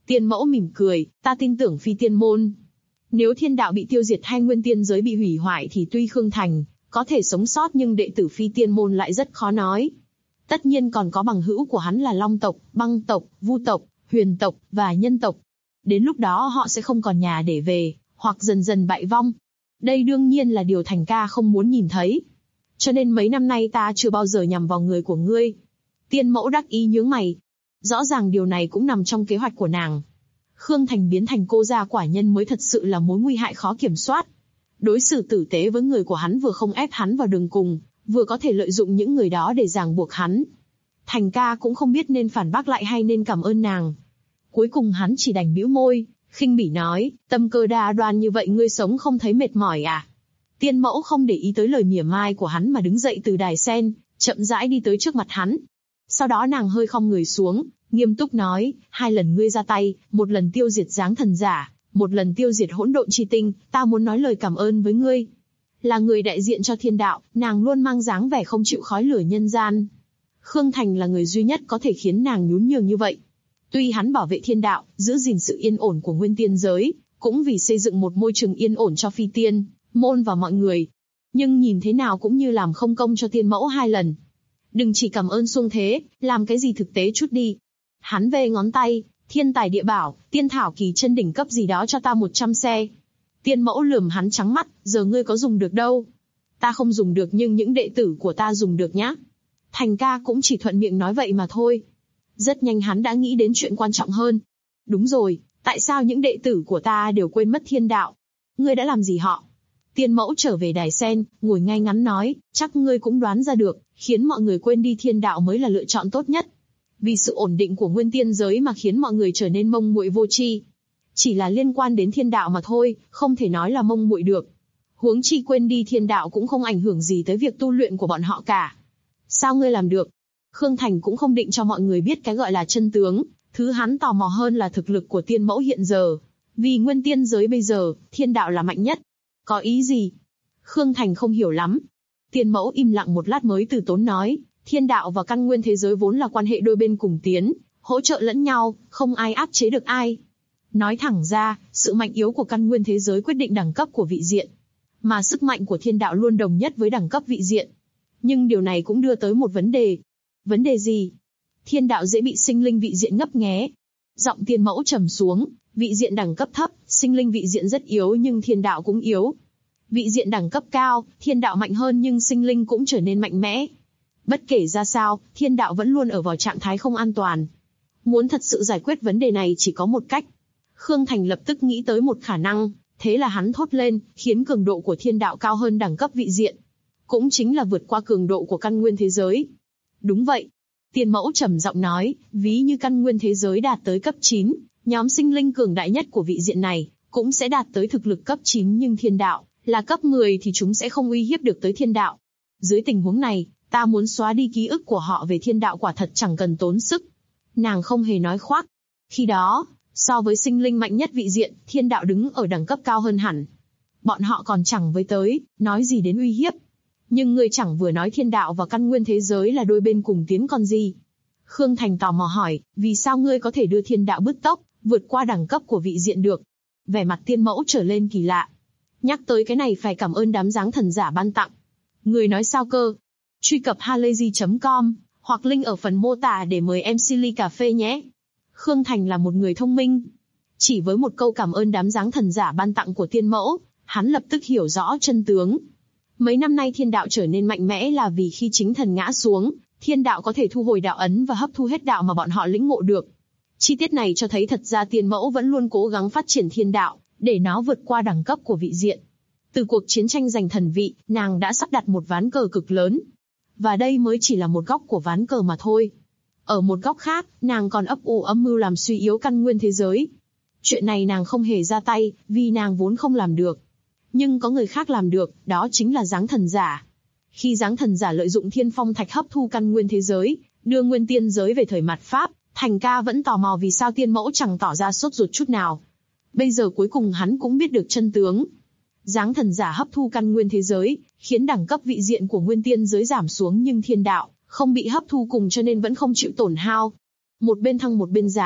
Tiên mẫu mỉm cười, ta tin tưởng phi tiên môn. Nếu thiên đạo bị tiêu diệt hay nguyên tiên giới bị hủy hoại thì tuy Khương Thành có thể sống sót nhưng đệ tử phi tiên môn lại rất khó nói. Tất nhiên còn có bằng hữu của hắn là Long tộc, Băng tộc, Vu tộc, Huyền tộc và Nhân tộc. Đến lúc đó họ sẽ không còn nhà để về, hoặc dần dần bại vong. Đây đương nhiên là điều Thành ca không muốn nhìn thấy. Cho nên mấy năm nay ta chưa bao giờ nhằm vào người của ngươi. Tiên mẫu đắc ý nhướng mày. Rõ ràng điều này cũng nằm trong kế hoạch của nàng. Khương Thành biến thành cô gia quả nhân mới thật sự là mối nguy hại khó kiểm soát. Đối xử tử tế với người của hắn vừa không ép hắn vào đường cùng, vừa có thể lợi dụng những người đó để ràng buộc hắn. Thành ca cũng không biết nên phản bác lại hay nên cảm ơn nàng. Cuối cùng hắn chỉ đành bĩu môi, khinh bỉ nói, tâm cơ đa đoan như vậy ngươi sống không thấy mệt mỏi à? Tiên mẫu không để ý tới lời mỉa mai của hắn mà đứng dậy từ đài sen, chậm rãi đi tới trước mặt hắn. Sau đó nàng hơi khom người xuống, nghiêm túc nói, 2 lần ngươi ra tay, 1 lần tiêu diệt giáng thần giả, 1 lần tiêu diệt hỗn độn chi tinh, ta muốn nói lời cảm ơn với ngươi. Là người đại diện cho thiên đạo, nàng luôn mang dáng vẻ không chịu khói lửa nhân gian. Khương Thành là người duy nhất có thể khiến nàng nhún nhường như vậy. Tuy hắn bảo vệ thiên đạo, giữ gìn sự yên ổn của nguyên tiên giới, cũng vì xây dựng một môi trường yên ổn cho phi tiên môn và mọi người. Nhưng nhìn thế nào cũng như làm không công cho tiên mẫu 2 lần. Đừng chỉ cảm ơn xuông thế, làm cái gì thực tế chút đi. Hắn vê ngón tay, thiên tài địa bảo, tiên thảo kỳ chân đỉnh cấp gì đó cho ta 100 xe. Tiên mẫu lườm hắn trắng mắt, giờ ngươi có dùng được đâu. Ta không dùng được nhưng những đệ tử của ta dùng được nhá. Thành ca cũng chỉ thuận miệng nói vậy mà thôi. Rất nhanh hắn đã nghĩ đến chuyện quan trọng hơn. Đúng rồi, tại sao những đệ tử của ta đều quên mất thiên đạo? Ngươi đã làm gì họ? Tiên mẫu trở về đài sen, ngồi ngay ngắn nói, chắc ngươi cũng đoán ra được, khiến mọi người quên đi thiên đạo mới là lựa chọn tốt nhất. Vì sự ổn định của nguyên tiên giới mà khiến mọi người trở nên mông muội vô tri. Chỉ là liên quan đến thiên đạo mà thôi, không thể nói là mông muội được. Huống chi quên đi thiên đạo cũng không ảnh hưởng gì tới việc tu luyện của bọn họ cả. Sao ngươi làm được? Khương Thành cũng không định cho mọi người biết cái gọi là chân tướng, thứ hắn tò mò hơn là thực lực của tiên mẫu hiện giờ. Vì nguyên tiên giới bây giờ, thiên đạo là mạnh nhất. Có ý gì? Khương Thành không hiểu lắm. Tiên mẫu im lặng một lát mới từ tốn nói, thiên đạo và căn nguyên thế giới vốn là quan hệ đôi bên cùng tiến, hỗ trợ lẫn nhau, không ai áp chế được ai. Nói thẳng ra, sự mạnh yếu của căn nguyên thế giới quyết định đẳng cấp của vị diện. Mà sức mạnh của thiên đạo luôn đồng nhất với đẳng cấp vị diện. Nhưng điều này cũng đưa tới một vấn đề. Vấn đề gì? Thiên đạo dễ bị sinh linh vị diện ngấp nghé. Giọng tiên mẫu trầm xuống, vị diện đẳng cấp thấp, sinh linh vị diện rất yếu nhưng thiên đạo cũng yếu. Vị diện đẳng cấp cao, thiên đạo mạnh hơn nhưng sinh linh cũng trở nên mạnh mẽ. Bất kể ra sao, thiên đạo vẫn luôn ở vào trạng thái không an toàn. Muốn thật sự giải quyết vấn đề này chỉ có một cách. Khương Thành lập tức nghĩ tới một khả năng, thế là hắn thốt lên, khiến cường độ của thiên đạo cao hơn đẳng cấp vị diện. Cũng chính là vượt qua cường độ của căn nguyên thế giới. Đúng vậy. Tiên mẫu trầm giọng nói, ví như căn nguyên thế giới đạt tới cấp 9, nhóm sinh linh cường đại nhất của vị diện này, cũng sẽ đạt tới thực lực cấp 9 nhưng thiên đạo là cấp 10 thì chúng sẽ không uy hiếp được tới thiên đạo. Dưới tình huống này, ta muốn xóa đi ký ức của họ về thiên đạo quả thật chẳng cần tốn sức. Nàng không hề nói khoác. Khi đó, so với sinh linh mạnh nhất vị diện, thiên đạo đứng ở đẳng cấp cao hơn hẳn. Bọn họ còn chẳng với tới, nói gì đến uy hiếp. Nhưng ngươi chẳng vừa nói thiên đạo và căn nguyên thế giới là đôi bên cùng tiến còn gì. Khương Thành tò mò hỏi, vì sao ngươi có thể đưa thiên đạo bứt tốc, vượt qua đẳng cấp của vị diện được? Vẻ mặt tiên mẫu trở lên kỳ lạ. Nhắc tới cái này phải cảm ơn đám giáng thần giả ban tặng. Người nói sao cơ? Truy cập halayzi.com, hoặc link ở phần mô tả để mời MC ly cà phê nhé. Khương Thành là một người thông minh. Chỉ với một câu cảm ơn đám giáng thần giả ban tặng của tiên mẫu, hắn lập tức hiểu rõ chân tướng. Mấy năm nay thiên đạo trở nên mạnh mẽ là vì khi chính thần ngã xuống, thiên đạo có thể thu hồi đạo ấn và hấp thu hết đạo mà bọn họ lĩnh ngộ được. Chi tiết này cho thấy thật ra tiên mẫu vẫn luôn cố gắng phát triển thiên đạo, để nó vượt qua đẳng cấp của vị diện. Từ cuộc chiến tranh giành thần vị, nàng đã sắp đặt một ván cờ cực lớn. Và đây mới chỉ là một góc của ván cờ mà thôi. Ở một góc khác, nàng còn ấp ủ âm mưu làm suy yếu căn nguyên thế giới. Chuyện này nàng không hề ra tay, vì nàng vốn không làm được. Nhưng có người khác làm được, đó chính là giáng thần giả. Khi giáng thần giả lợi dụng thiên phong thạch hấp thu căn nguyên thế giới, đưa nguyên tiên giới về thời mạt Pháp, Thành ca vẫn tò mò vì sao tiên mẫu chẳng tỏ ra sốt ruột chút nào. Bây giờ cuối cùng hắn cũng biết được chân tướng. Giáng thần giả hấp thu căn nguyên thế giới, khiến đẳng cấp vị diện của nguyên tiên giới giảm xuống nhưng thiên đạo không bị hấp thu cùng cho nên vẫn không chịu tổn hao. Một bên thăng một bên giáng,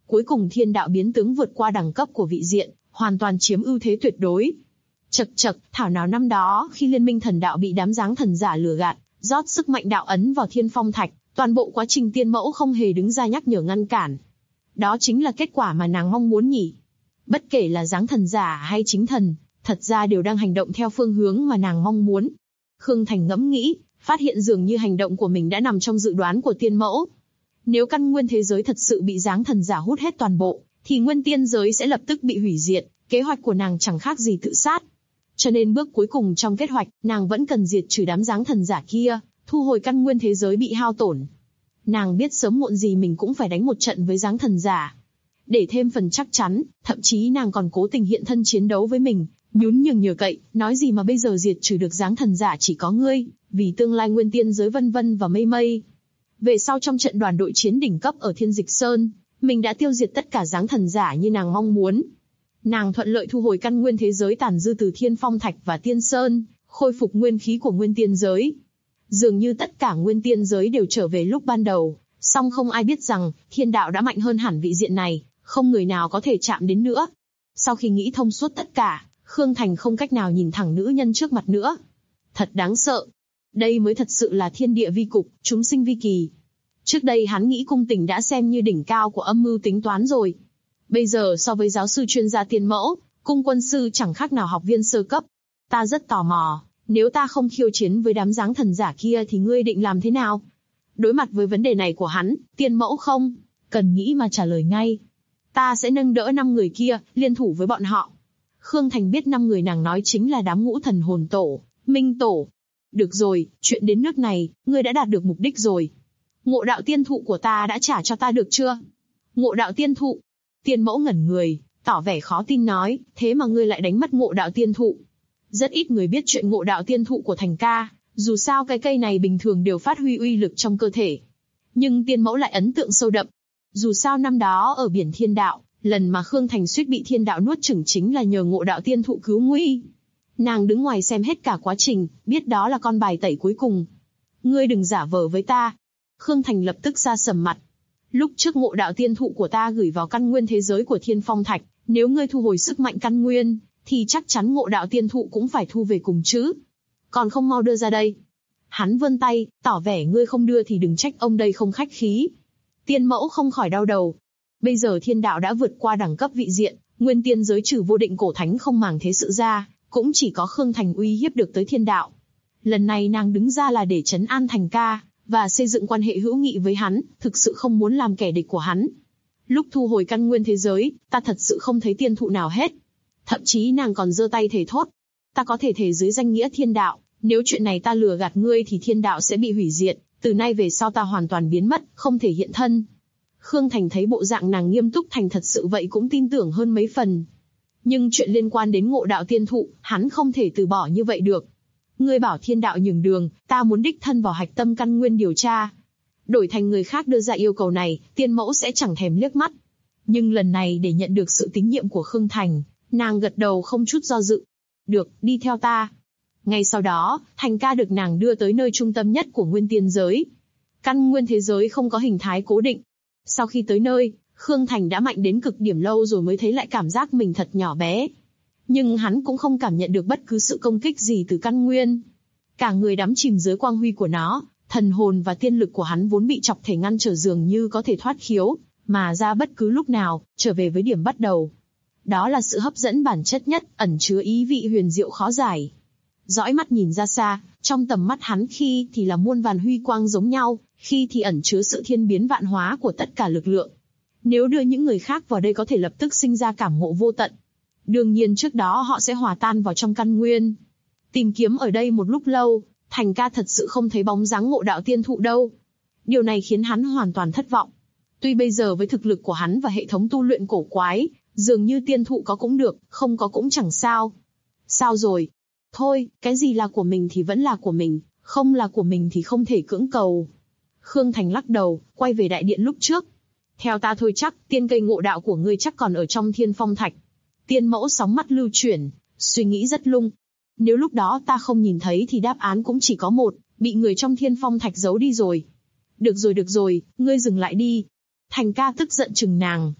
Cuối cùng thiên đạo biến tướng vượt qua đẳng cấp của vị diện, hoàn toàn chiếm ưu thế tuyệt đối. Chậc chậc, thảo nào năm đó khi Liên minh thần đạo bị đám giáng thần giả lừa gạt, rót sức mạnh đạo ấn vào Thiên Phong Thạch, toàn bộ quá trình tiên mẫu không hề đứng ra nhắc nhở ngăn cản. Đó chính là kết quả mà nàng mong muốn nhỉ. Bất kể là giáng thần giả hay chính thần, thật ra đều đang hành động theo phương hướng mà nàng mong muốn. Khương Thành ngẫm nghĩ, phát hiện dường như hành động của mình đã nằm trong dự đoán của tiên mẫu. Nếu căn nguyên thế giới thật sự bị giáng thần giả hút hết toàn bộ, thì nguyên tiên giới sẽ lập tức bị hủy diệt, kế hoạch của nàng chẳng khác gì tự sát. Cho nên bước cuối cùng trong kế hoạch, nàng vẫn cần diệt trừ đám giáng thần giả kia, thu hồi căn nguyên thế giới bị hao tổn. Nàng biết sớm muộn gì mình cũng phải đánh một trận với giáng thần giả. Để thêm phần chắc chắn, thậm chí nàng còn cố tình hiện thân chiến đấu với mình, nhún nhường nhờ cậy, nói gì mà bây giờ diệt trừ được giáng thần giả chỉ có ngươi, vì tương lai nguyên tiên giới vân vân và mây mây. Về sau trong trận đoàn đội chiến đỉnh cấp ở Thiên Dịch Sơn, mình đã tiêu diệt tất cả giáng thần giả như nàng mong muốn. Nàng thuận lợi thu hồi căn nguyên thế giới tàn dư từ Thiên Phong Thạch và Tiên Sơn, khôi phục nguyên khí của nguyên tiên giới. Dường như tất cả nguyên tiên giới đều trở về lúc ban đầu, song không ai biết rằng thiên đạo đã mạnh hơn hẳn vị diện này, không người nào có thể chạm đến nữa. Sau khi nghĩ thông suốt tất cả, Khương Thành không cách nào nhìn thẳng nữ nhân trước mặt nữa. Thật đáng sợ. Đây mới thật sự là thiên địa vi cục, chúng sinh vi kỳ. Trước đây hắn nghĩ cung tình đã xem như đỉnh cao của âm mưu tính toán rồi. Bây giờ so với giáo sư chuyên gia tiên mẫu, cung quân sư chẳng khác nào học viên sơ cấp. Ta rất tò mò, nếu ta không khiêu chiến với đám giáng thần giả kia thì ngươi định làm thế nào? Đối mặt với vấn đề này của hắn, tiên mẫu không cần nghĩ mà trả lời ngay. Ta sẽ nâng đỡ 5 người kia, liên thủ với bọn họ. Khương Thành biết 5 người nàng nói chính là đám ngũ thần hồn tổ, minh tổ. Được rồi, chuyện đến nước này, ngươi đã đạt được mục đích rồi. Ngộ đạo tiên thụ của ta đã trả cho ta được chưa? Ngộ đạo tiên thụ. Tiên mẫu ngẩn người, tỏ vẻ khó tin nói, thế mà ngươi lại đánh mất ngộ đạo tiên thụ. Rất ít người biết chuyện ngộ đạo tiên thụ của Thành ca, dù sao cái cây này bình thường đều phát huy uy lực trong cơ thể. Nhưng tiên mẫu lại ấn tượng sâu đậm. Dù sao năm đó ở biển thiên đạo, lần mà Khương Thành suýt bị thiên đạo nuốt chửng chính là nhờ ngộ đạo tiên thụ cứu nguy. Nàng đứng ngoài xem hết cả quá trình, biết đó là con bài tẩy cuối cùng. Ngươi đừng giả vờ với ta. Khương Thành lập tức ra sầm mặt. Lúc trước ngộ đạo tiên thụ của ta gửi vào căn nguyên thế giới của Thiên Phong Thạch, nếu ngươi thu hồi sức mạnh căn nguyên, thì chắc chắn ngộ đạo tiên thụ cũng phải thu về cùng chứ. Còn không mau đưa ra đây. Hắn vươn tay, tỏ vẻ ngươi không đưa thì đừng trách ông đây không khách khí. Tiên mẫu không khỏi đau đầu. Bây giờ thiên đạo đã vượt qua đẳng cấp vị diện, nguyên tiên giới trừ vô định cổ thánh không màng thế sự ra, cũng chỉ có Khương Thành uy hiếp được tới thiên đạo. Lần này nàng đứng ra là để trấn an Thành ca, và xây dựng quan hệ hữu nghị với hắn, thực sự không muốn làm kẻ địch của hắn. Lúc thu hồi căn nguyên thế giới, ta thật sự không thấy tiên thụ nào hết. Thậm chí nàng còn giơ tay thề thốt. Ta có thể thề dưới danh nghĩa thiên đạo, nếu chuyện này ta lừa gạt ngươi thì thiên đạo sẽ bị hủy diệt, từ nay về sau ta hoàn toàn biến mất, không thể hiện thân. Khương Thành thấy bộ dạng nàng nghiêm túc thành thật sự vậy cũng tin tưởng hơn mấy phần. Nhưng chuyện liên quan đến ngộ đạo tiên thụ, hắn không thể từ bỏ như vậy được. Ngươi bảo thiên đạo nhường đường, ta muốn đích thân vào hạch tâm căn nguyên điều tra. Đổi thành người khác đưa ra yêu cầu này, tiên mẫu sẽ chẳng thèm liếc mắt. Nhưng lần này để nhận được sự tín nhiệm của Khương Thành, nàng gật đầu không chút do dự. Được, đi theo ta. Ngay sau đó, Thành ca được nàng đưa tới nơi trung tâm nhất của nguyên tiên giới. Căn nguyên thế giới không có hình thái cố định. Sau khi tới nơi, Khương Thành đã mạnh đến cực điểm lâu rồi mới thấy lại cảm giác mình thật nhỏ bé. Nhưng hắn cũng không cảm nhận được bất cứ sự công kích gì từ căn nguyên. Cả người đắm chìm dưới quang huy của nó, thần hồn và tiên lực của hắn vốn bị chọc thể ngăn trở dường như có thể thoát khiếu, mà ra bất cứ lúc nào, trở về với điểm bắt đầu. Đó là sự hấp dẫn bản chất nhất, ẩn chứa ý vị huyền diệu khó giải. Dõi mắt nhìn ra xa, trong tầm mắt hắn khi thì là muôn vàn huy quang giống nhau, khi thì ẩn chứa sự thiên biến vạn hóa của tất cả lực lượng. Nếu đưa những người khác vào đây có thể lập tức sinh ra cảm ngộ vô tận. Đương nhiên trước đó họ sẽ hòa tan vào trong căn nguyên. Tìm kiếm ở đây một lúc lâu, Thành ca thật sự không thấy bóng dáng ngộ đạo tiên thụ đâu. Điều này khiến hắn hoàn toàn thất vọng. Tuy bây giờ với thực lực của hắn và hệ thống tu luyện cổ quái, dường như tiên thụ có cũng được, không có cũng chẳng sao. Sao rồi? Thôi, cái gì là của mình thì vẫn là của mình, không là của mình thì không thể cưỡng cầu. Khương Thành lắc đầu, quay về đại điện lúc trước. Theo ta thôi chắc, tiên cây ngộ đạo của ngươi chắc còn ở trong Thiên Phong Thạch. Tiên mẫu sóng mắt lưu chuyển, suy nghĩ rất lung. Nếu lúc đó ta không nhìn thấy thì đáp án cũng chỉ có một, bị người trong Thiên Phong Thạch giấu đi rồi. Được rồi, ngươi dừng lại đi. Thành ca tức giận chừng nàng.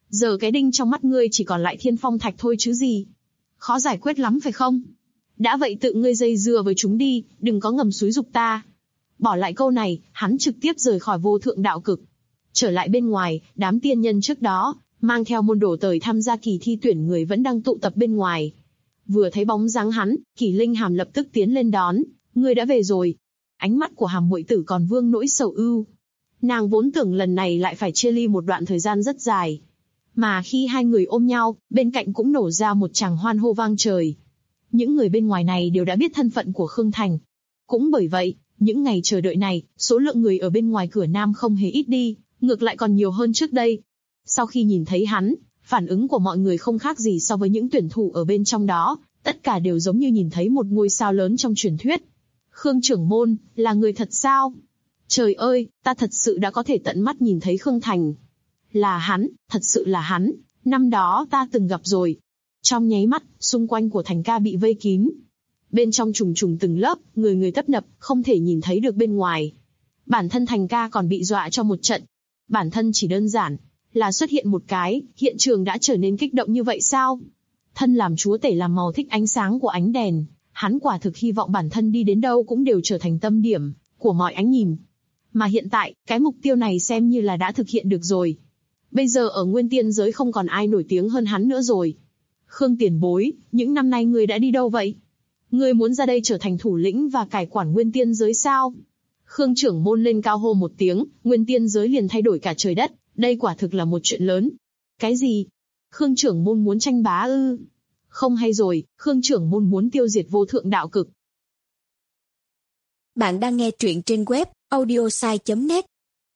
Giờ cái đinh trong mắt ngươi chỉ còn lại Thiên Phong Thạch thôi chứ gì. Khó giải quyết lắm phải không? Đã vậy tự ngươi dây dưa với chúng đi, đừng có ngầm xúi giục ta. Bỏ lại câu này, hắn trực tiếp rời khỏi vô thượng đạo cực. Trở lại bên ngoài, đám tiên nhân trước đó, mang theo môn đồ tới tham gia kỳ thi tuyển người vẫn đang tụ tập bên ngoài. Vừa thấy bóng dáng hắn, Kỳ Linh Hàm lập tức tiến lên đón, ngươi đã về rồi. Ánh mắt của Hàm muội tử còn vương nỗi sầu ưu. Nàng vốn tưởng lần này lại phải chia ly một đoạn thời gian rất dài. Mà khi hai người ôm nhau, bên cạnh cũng nổ ra một tràng hoan hô vang trời. Những người bên ngoài này đều đã biết thân phận của Khương Thành. Cũng bởi vậy, những ngày chờ đợi này, số lượng người ở bên ngoài cửa Nam không hề ít đi, ngược lại còn nhiều hơn trước đây. Sau khi nhìn thấy hắn, phản ứng của mọi người không khác gì so với những tuyển thủ ở bên trong đó, tất cả đều giống như nhìn thấy một ngôi sao lớn trong truyền thuyết. Khương trưởng môn, là người thật sao? Trời ơi, ta thật sự đã có thể tận mắt nhìn thấy Khương Thành. Là hắn, thật sự là hắn, năm đó ta từng gặp rồi. Trong nháy mắt, xung quanh của Thành ca bị vây kín. Bên trong trùng trùng từng lớp, người người tấp nập, không thể nhìn thấy được bên ngoài. Bản thân Thành ca còn bị dọa cho một trận. Bản thân chỉ đơn giản là xuất hiện một cái, hiện trường đã trở nên kích động như vậy sao? Thân làm chúa tể làm màu thích ánh sáng của ánh đèn, hắn quả thực hy vọng bản thân đi đến đâu cũng đều trở thành tâm điểm của mọi ánh nhìn. Mà hiện tại, cái mục tiêu này xem như là đã thực hiện được rồi. Bây giờ ở Nguyên Tiên giới không còn ai nổi tiếng hơn hắn nữa rồi. Khương tiền bối, những năm nay ngươi đã đi đâu vậy? Ngươi muốn ra đây trở thành thủ lĩnh và cai quản Nguyên Tiên giới sao? Khương trưởng môn lên cao hô một tiếng, Nguyên Tiên giới liền thay đổi cả trời đất, đây quả thực là một chuyện lớn. Cái gì? Khương trưởng môn muốn tranh bá ư? Không hay rồi, Khương trưởng môn muốn tiêu diệt vô thượng đạo cực. Bạn đang nghe truyện trên web audiosai.net.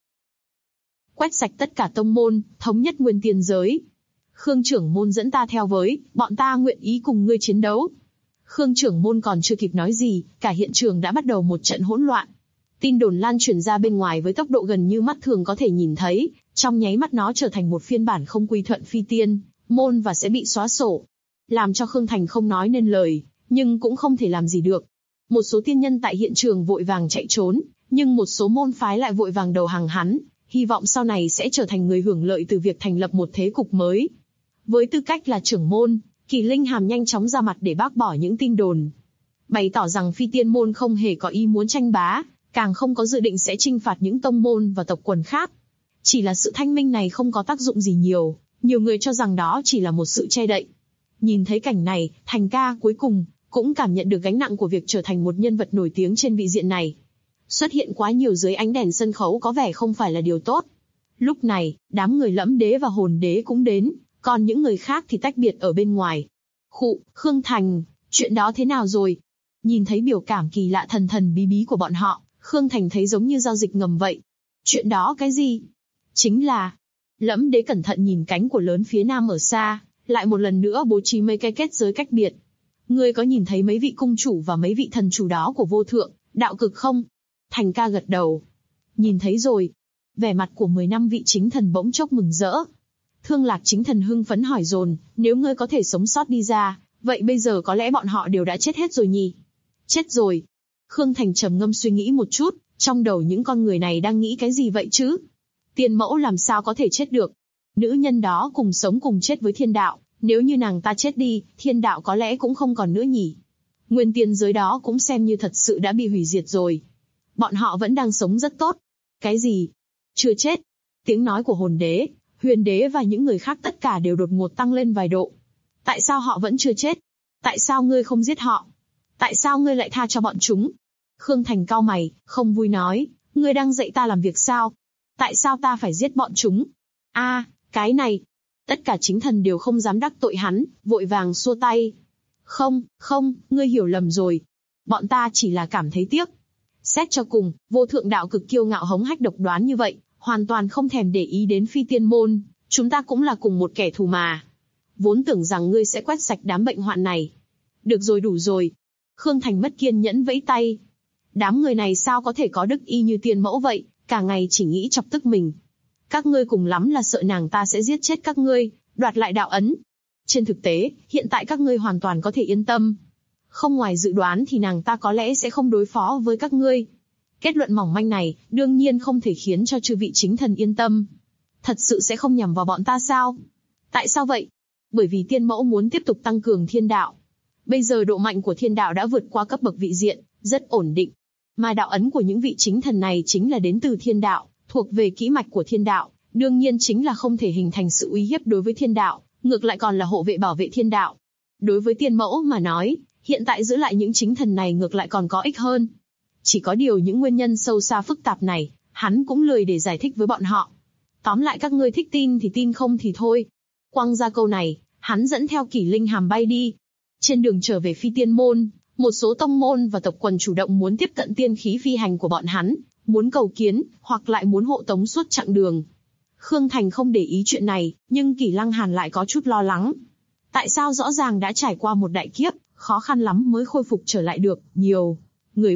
Quét sạch tất cả tông môn, thống nhất Nguyên Tiên giới. Khương trưởng môn dẫn ta theo với, bọn ta nguyện ý cùng ngươi chiến đấu. Khương trưởng môn còn chưa kịp nói gì, cả hiện trường đã bắt đầu một trận hỗn loạn. Tin đồn lan truyền ra bên ngoài với tốc độ gần như mắt thường có thể nhìn thấy, trong nháy mắt nó trở thành một phiên bản không quy thuận phi tiên môn và sẽ bị xóa sổ. Làm cho Khương Thành không nói nên lời, nhưng cũng không thể làm gì được. Một số tiên nhân tại hiện trường vội vàng chạy trốn, nhưng một số môn phái lại vội vàng đầu hàng hắn, hy vọng sau này sẽ trở thành người hưởng lợi từ việc thành lập một thế cục mới. Với tư cách là trưởng môn, Kỳ Linh Hàm nhanh chóng ra mặt để bác bỏ những tin đồn, bày tỏ rằng phi tiên môn không hề có ý muốn tranh bá, càng không có dự định sẽ chinh phạt những tông môn và tộc quần khác. Chỉ là sự thanh minh này không có tác dụng gì nhiều người cho rằng đó chỉ là một sự che đậy. Nhìn thấy cảnh này, Thành ca cuối cùng cũng cảm nhận được gánh nặng của việc trở thành một nhân vật nổi tiếng trên vị diện này. Xuất hiện quá nhiều dưới ánh đèn sân khấu có vẻ không phải là điều tốt. Lúc này, đám người Lẫm Đế và Hồn Đế cũng đến, còn những người khác thì tách biệt ở bên ngoài. Khụ, Khương Thành, chuyện đó thế nào rồi? Nhìn thấy biểu cảm kỳ lạ thần thần bí bí của bọn họ, Khương Thành thấy giống như giao dịch ngầm vậy. Chuyện đó cái gì? Chính là... Lẫm Đế cẩn thận nhìn cánh của lớn phía nam ở xa, lại một lần nữa bố trí mấy cái kết giới cách biệt. Ngươi có nhìn thấy mấy vị cung chủ và mấy vị thần chủ đó của vô thượng đạo cực không? Thành ca gật đầu. Nhìn thấy rồi. Vẻ mặt của 10 năm vị chính thần bỗng chốc mừng rỡ. Thương Lạc chính thần hưng phấn hỏi dồn, nếu ngươi có thể sống sót đi ra, vậy bây giờ có lẽ bọn họ đều đã chết hết rồi nhỉ? Chết rồi. Khương Thành trầm ngâm suy nghĩ một chút, trong đầu những con người này đang nghĩ cái gì vậy chứ? Tiên mẫu làm sao có thể chết được? Nữ nhân đó cùng sống cùng chết với thiên đạo, nếu như nàng ta chết đi, thiên đạo có lẽ cũng không còn nữa nhỉ? Nguyên tiên giới đó cũng xem như thật sự đã bị hủy diệt rồi. Bọn họ vẫn đang sống rất tốt. Cái gì? Chưa chết. Tiếng nói của Hồn Đế, Huyền Đế và những người khác tất cả đều đột ngột tăng lên vài độ. Tại sao họ vẫn chưa chết? Tại sao ngươi không giết họ? Tại sao ngươi lại tha cho bọn chúng? Khương Thành cau mày, không vui nói, ngươi đang dạy ta làm việc sao? Tại sao ta phải giết bọn chúng? Cái này. Tất cả chính thần đều không dám đắc tội hắn, vội vàng xua tay. Không, ngươi hiểu lầm rồi. Bọn ta chỉ là cảm thấy tiếc. Xét cho cùng, vô thượng đạo cực kiêu ngạo hống hách độc đoán như vậy, hoàn toàn không thèm để ý đến phi tiên môn, chúng ta cũng là cùng một kẻ thù mà. Vốn tưởng rằng ngươi sẽ quét sạch đám bệnh hoạn này. Được rồi, đủ rồi. Khương Thành mất kiên nhẫn vẫy tay. Đám người này sao có thể có đức y như tiên mẫu vậy, cả ngày chỉ nghĩ chọc tức mình. Các ngươi cùng lắm là sợ nàng ta sẽ giết chết các ngươi, đoạt lại đạo ấn. Trên thực tế, hiện tại các ngươi hoàn toàn có thể yên tâm. Không ngoài dự đoán thì nàng ta có lẽ sẽ không đối phó với các ngươi. Kết luận mỏng manh này, đương nhiên không thể khiến cho chư vị chính thần yên tâm. Thật sự sẽ không nhằm vào bọn ta sao? Tại sao vậy? Bởi vì tiên mẫu muốn tiếp tục tăng cường thiên đạo. Bây giờ độ mạnh của thiên đạo đã vượt qua cấp bậc vị diện, rất ổn định. Mà đạo ấn của những vị chính thần này chính là đến từ thiên đạo, thuộc về kỹ mạch của thiên đạo, đương nhiên chính là không thể hình thành sự uy hiếp đối với thiên đạo, ngược lại còn là hộ vệ bảo vệ thiên đạo. Đối với tiên mẫu mà nói, hiện tại giữ lại những chính thần này ngược lại còn có ích hơn. Chỉ có điều những nguyên nhân sâu xa phức tạp này, hắn cũng lười để giải thích với bọn họ. Tóm lại các ngươi thích tin thì tin, không thì thôi. Quăng ra câu này, hắn dẫn theo Kỷ Linh Hàm bay đi. Trên đường trở về Phi Tiên Môn, một số tông môn và tộc quần chủ động muốn tiếp cận tiên khí phi hành của bọn hắn, muốn cầu kiến, hoặc lại muốn hộ tống suốt chặng đường. Khương Thành không để ý chuyện này, nhưng Kỷ Lăng Hàn lại có chút lo lắng. Tại sao rõ ràng đã trải qua một đại kiếp, khó khăn lắm mới khôi phục trở lại được, nhiều người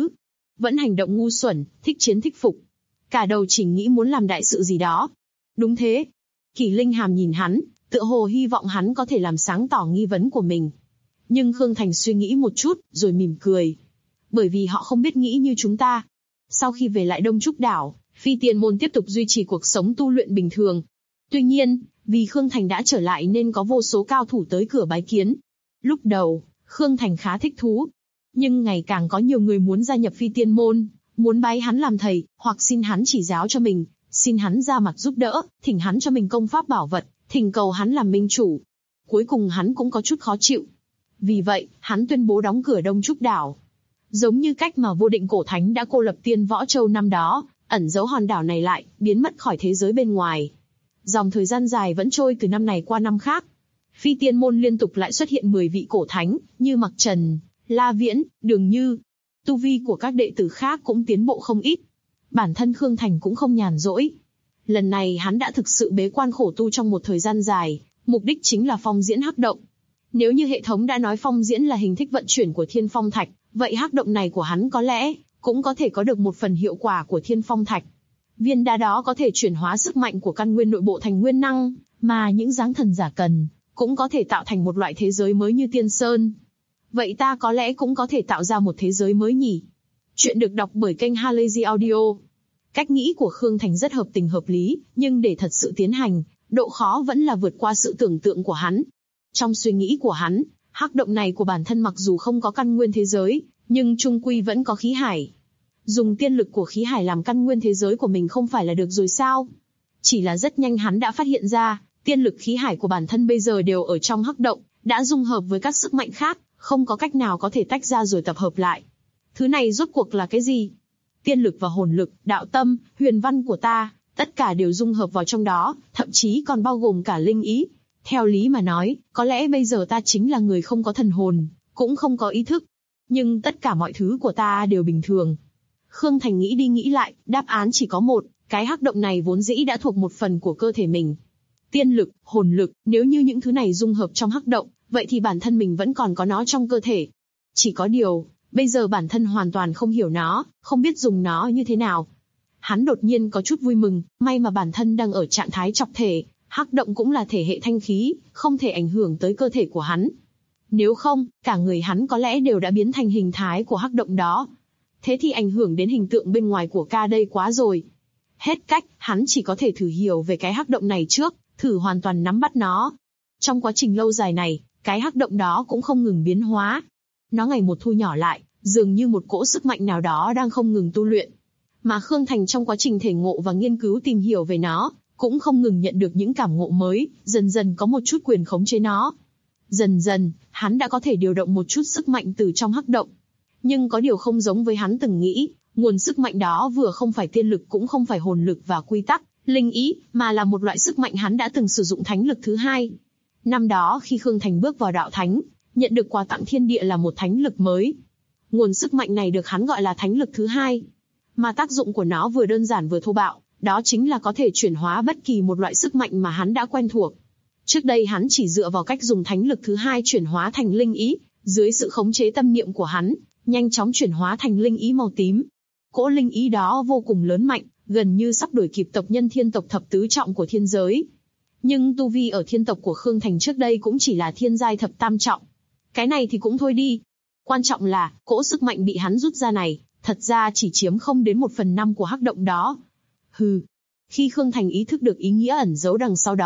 vẫn hành động ngu xuẩn, thích chiến thích phục. Cả đầu chỉ nghĩ muốn làm đại sự gì đó. Đúng thế. Kỷ Linh Hàm nhìn hắn, tựa hồ hy vọng hắn có thể làm sáng tỏ nghi vấn của mình. Nhưng Khương Thành suy nghĩ một chút, rồi mỉm cười. Bởi vì họ không biết nghĩ như chúng ta. Sau khi về lại Đông Trúc Đảo, Phi Tiên Môn tiếp tục duy trì cuộc sống tu luyện bình thường. Tuy nhiên, vì Khương Thành đã trở lại nên có vô số cao thủ tới cửa bái kiến. Lúc đầu, Khương Thành khá thích thú. Nhưng ngày càng có nhiều người muốn gia nhập Phi Tiên Môn, muốn bái hắn làm thầy, hoặc xin hắn chỉ giáo cho mình, xin hắn ra mặt giúp đỡ, thỉnh hắn cho mình công pháp bảo vật, thỉnh cầu hắn làm minh chủ. Cuối cùng hắn cũng có chút khó chịu. Vì vậy, hắn tuyên bố đóng cửa Đông Trúc Đảo. Giống như cách mà Vô Định Cổ Thánh đã cô lập Tiên Võ Châu năm đó, ẩn giấu hòn đảo này lại, biến mất khỏi thế giới bên ngoài. Dòng thời gian dài vẫn trôi từ năm này qua năm khác. Phi Tiên Môn liên tục lại xuất hiện 10 vị cổ thánh, như Mặc Trần, La Viễn, Đường Như. Tu vi của các đệ tử khác cũng tiến bộ không ít. Bản thân Khương Thành cũng không nhàn rỗi. Lần này hắn đã thực sự bế quan khổ tu trong một thời gian dài, mục đích chính là phong diễn hắc động. Nếu như hệ thống đã nói phong diễn là hình thức vận chuyển của Thiên Phong Thạch, vậy hắc động này của hắn có lẽ cũng có thể có được một phần hiệu quả của Thiên Phong Thạch. Viên đá đó có thể chuyển hóa sức mạnh của căn nguyên nội bộ thành nguyên năng, mà những dáng thần giả cần, cũng có thể tạo thành một loại thế giới mới như Tiên Sơn. Vậy ta có lẽ cũng có thể tạo ra một thế giới mới nhỉ? Chuyện được đọc bởi kênh Halazy Audio. Cách nghĩ của Khương Thành rất hợp tình hợp lý, nhưng để thật sự tiến hành, độ khó vẫn là vượt qua sự tưởng tượng của hắn. Trong suy nghĩ của hắn, hắc động này của bản thân mặc dù không có căn nguyên thế giới, nhưng chung quy vẫn có khí hải. Dùng tiên lực của khí hải làm căn nguyên thế giới của mình không phải là được rồi sao? Chỉ là rất nhanh hắn đã phát hiện ra, tiên lực khí hải của bản thân bây giờ đều ở trong hắc động, đã dung hợp với các sức mạnh khác, không có cách nào có thể tách ra rồi tập hợp lại. Thứ này rốt cuộc là cái gì? Tiên lực và hồn lực, đạo tâm, huyền văn của ta, tất cả đều dung hợp vào trong đó, thậm chí còn bao gồm cả linh ý. Theo lý mà nói, có lẽ bây giờ ta chính là người không có thần hồn, cũng không có ý thức. Nhưng tất cả mọi thứ của ta đều bình thường. Khương Thành nghĩ đi nghĩ lại, đáp án chỉ có một, cái hắc động này vốn dĩ đã thuộc một phần của cơ thể mình. Tiên lực, hồn lực, nếu như những thứ này dung hợp trong hắc động, vậy thì bản thân mình vẫn còn có nó trong cơ thể. Chỉ có điều, bây giờ bản thân hoàn toàn không hiểu nó, không biết dùng nó như thế nào. Hắn đột nhiên có chút vui mừng, may mà bản thân đang ở trạng thái trọc thể, hắc động cũng là thể hệ thanh khí, không thể ảnh hưởng tới cơ thể của hắn. Nếu không, cả người hắn có lẽ đều đã biến thành hình thái của hắc động đó. Thế thì ảnh hưởng đến hình tượng bên ngoài của ca đây quá rồi. Hết cách, hắn chỉ có thể thử hiểu về cái hắc động này trước, thử hoàn toàn nắm bắt nó. Trong quá trình lâu dài này, cái hắc động đó cũng không ngừng biến hóa. Nó ngày một thu nhỏ lại, dường như một cỗ sức mạnh nào đó đang không ngừng tu luyện. Mà Khương Thành trong quá trình thể ngộ và nghiên cứu tìm hiểu về nó, cũng không ngừng nhận được những cảm ngộ mới, dần dần có một chút quyền khống chế nó. Dần dần, hắn đã có thể điều động một chút sức mạnh từ trong hắc động. Nhưng có điều không giống với hắn từng nghĩ, nguồn sức mạnh đó vừa không phải tiên lực cũng không phải hồn lực và quy tắc, linh ý, mà là một loại sức mạnh hắn đã từng sử dụng thánh lực thứ hai. Năm đó khi Khương Thành bước vào đạo thánh, nhận được quà tặng thiên địa là một thánh lực mới. Nguồn sức mạnh này được hắn gọi là thánh lực thứ hai. Mà tác dụng của nó vừa đơn giản vừa thô bạo, đó chính là có thể chuyển hóa bất kỳ một loại sức mạnh mà hắn đã quen thuộc. Trước đây hắn chỉ dựa vào cách dùng thánh lực thứ hai chuyển hóa thành linh ý, dưới sự khống chế tâm niệm của hắn, nhanh chóng chuyển hóa thành linh ý màu tím. Cỗ linh ý đó vô cùng lớn mạnh, gần như sắp đuổi kịp tộc nhân thiên tộc thập tứ trọng của thiên giới. Nhưng tu vi ở thiên tộc của Khương Thành trước đây cũng chỉ là thiên giai thập tam trọng. Cái này thì cũng thôi đi. Quan trọng là, cỗ sức mạnh bị hắn rút ra này, thật ra chỉ chiếm không đến 1/5 của hắc động đó. Hừ. Khi Khương Thành ý thức được ý nghĩa ẩn giấu đằng sau đó,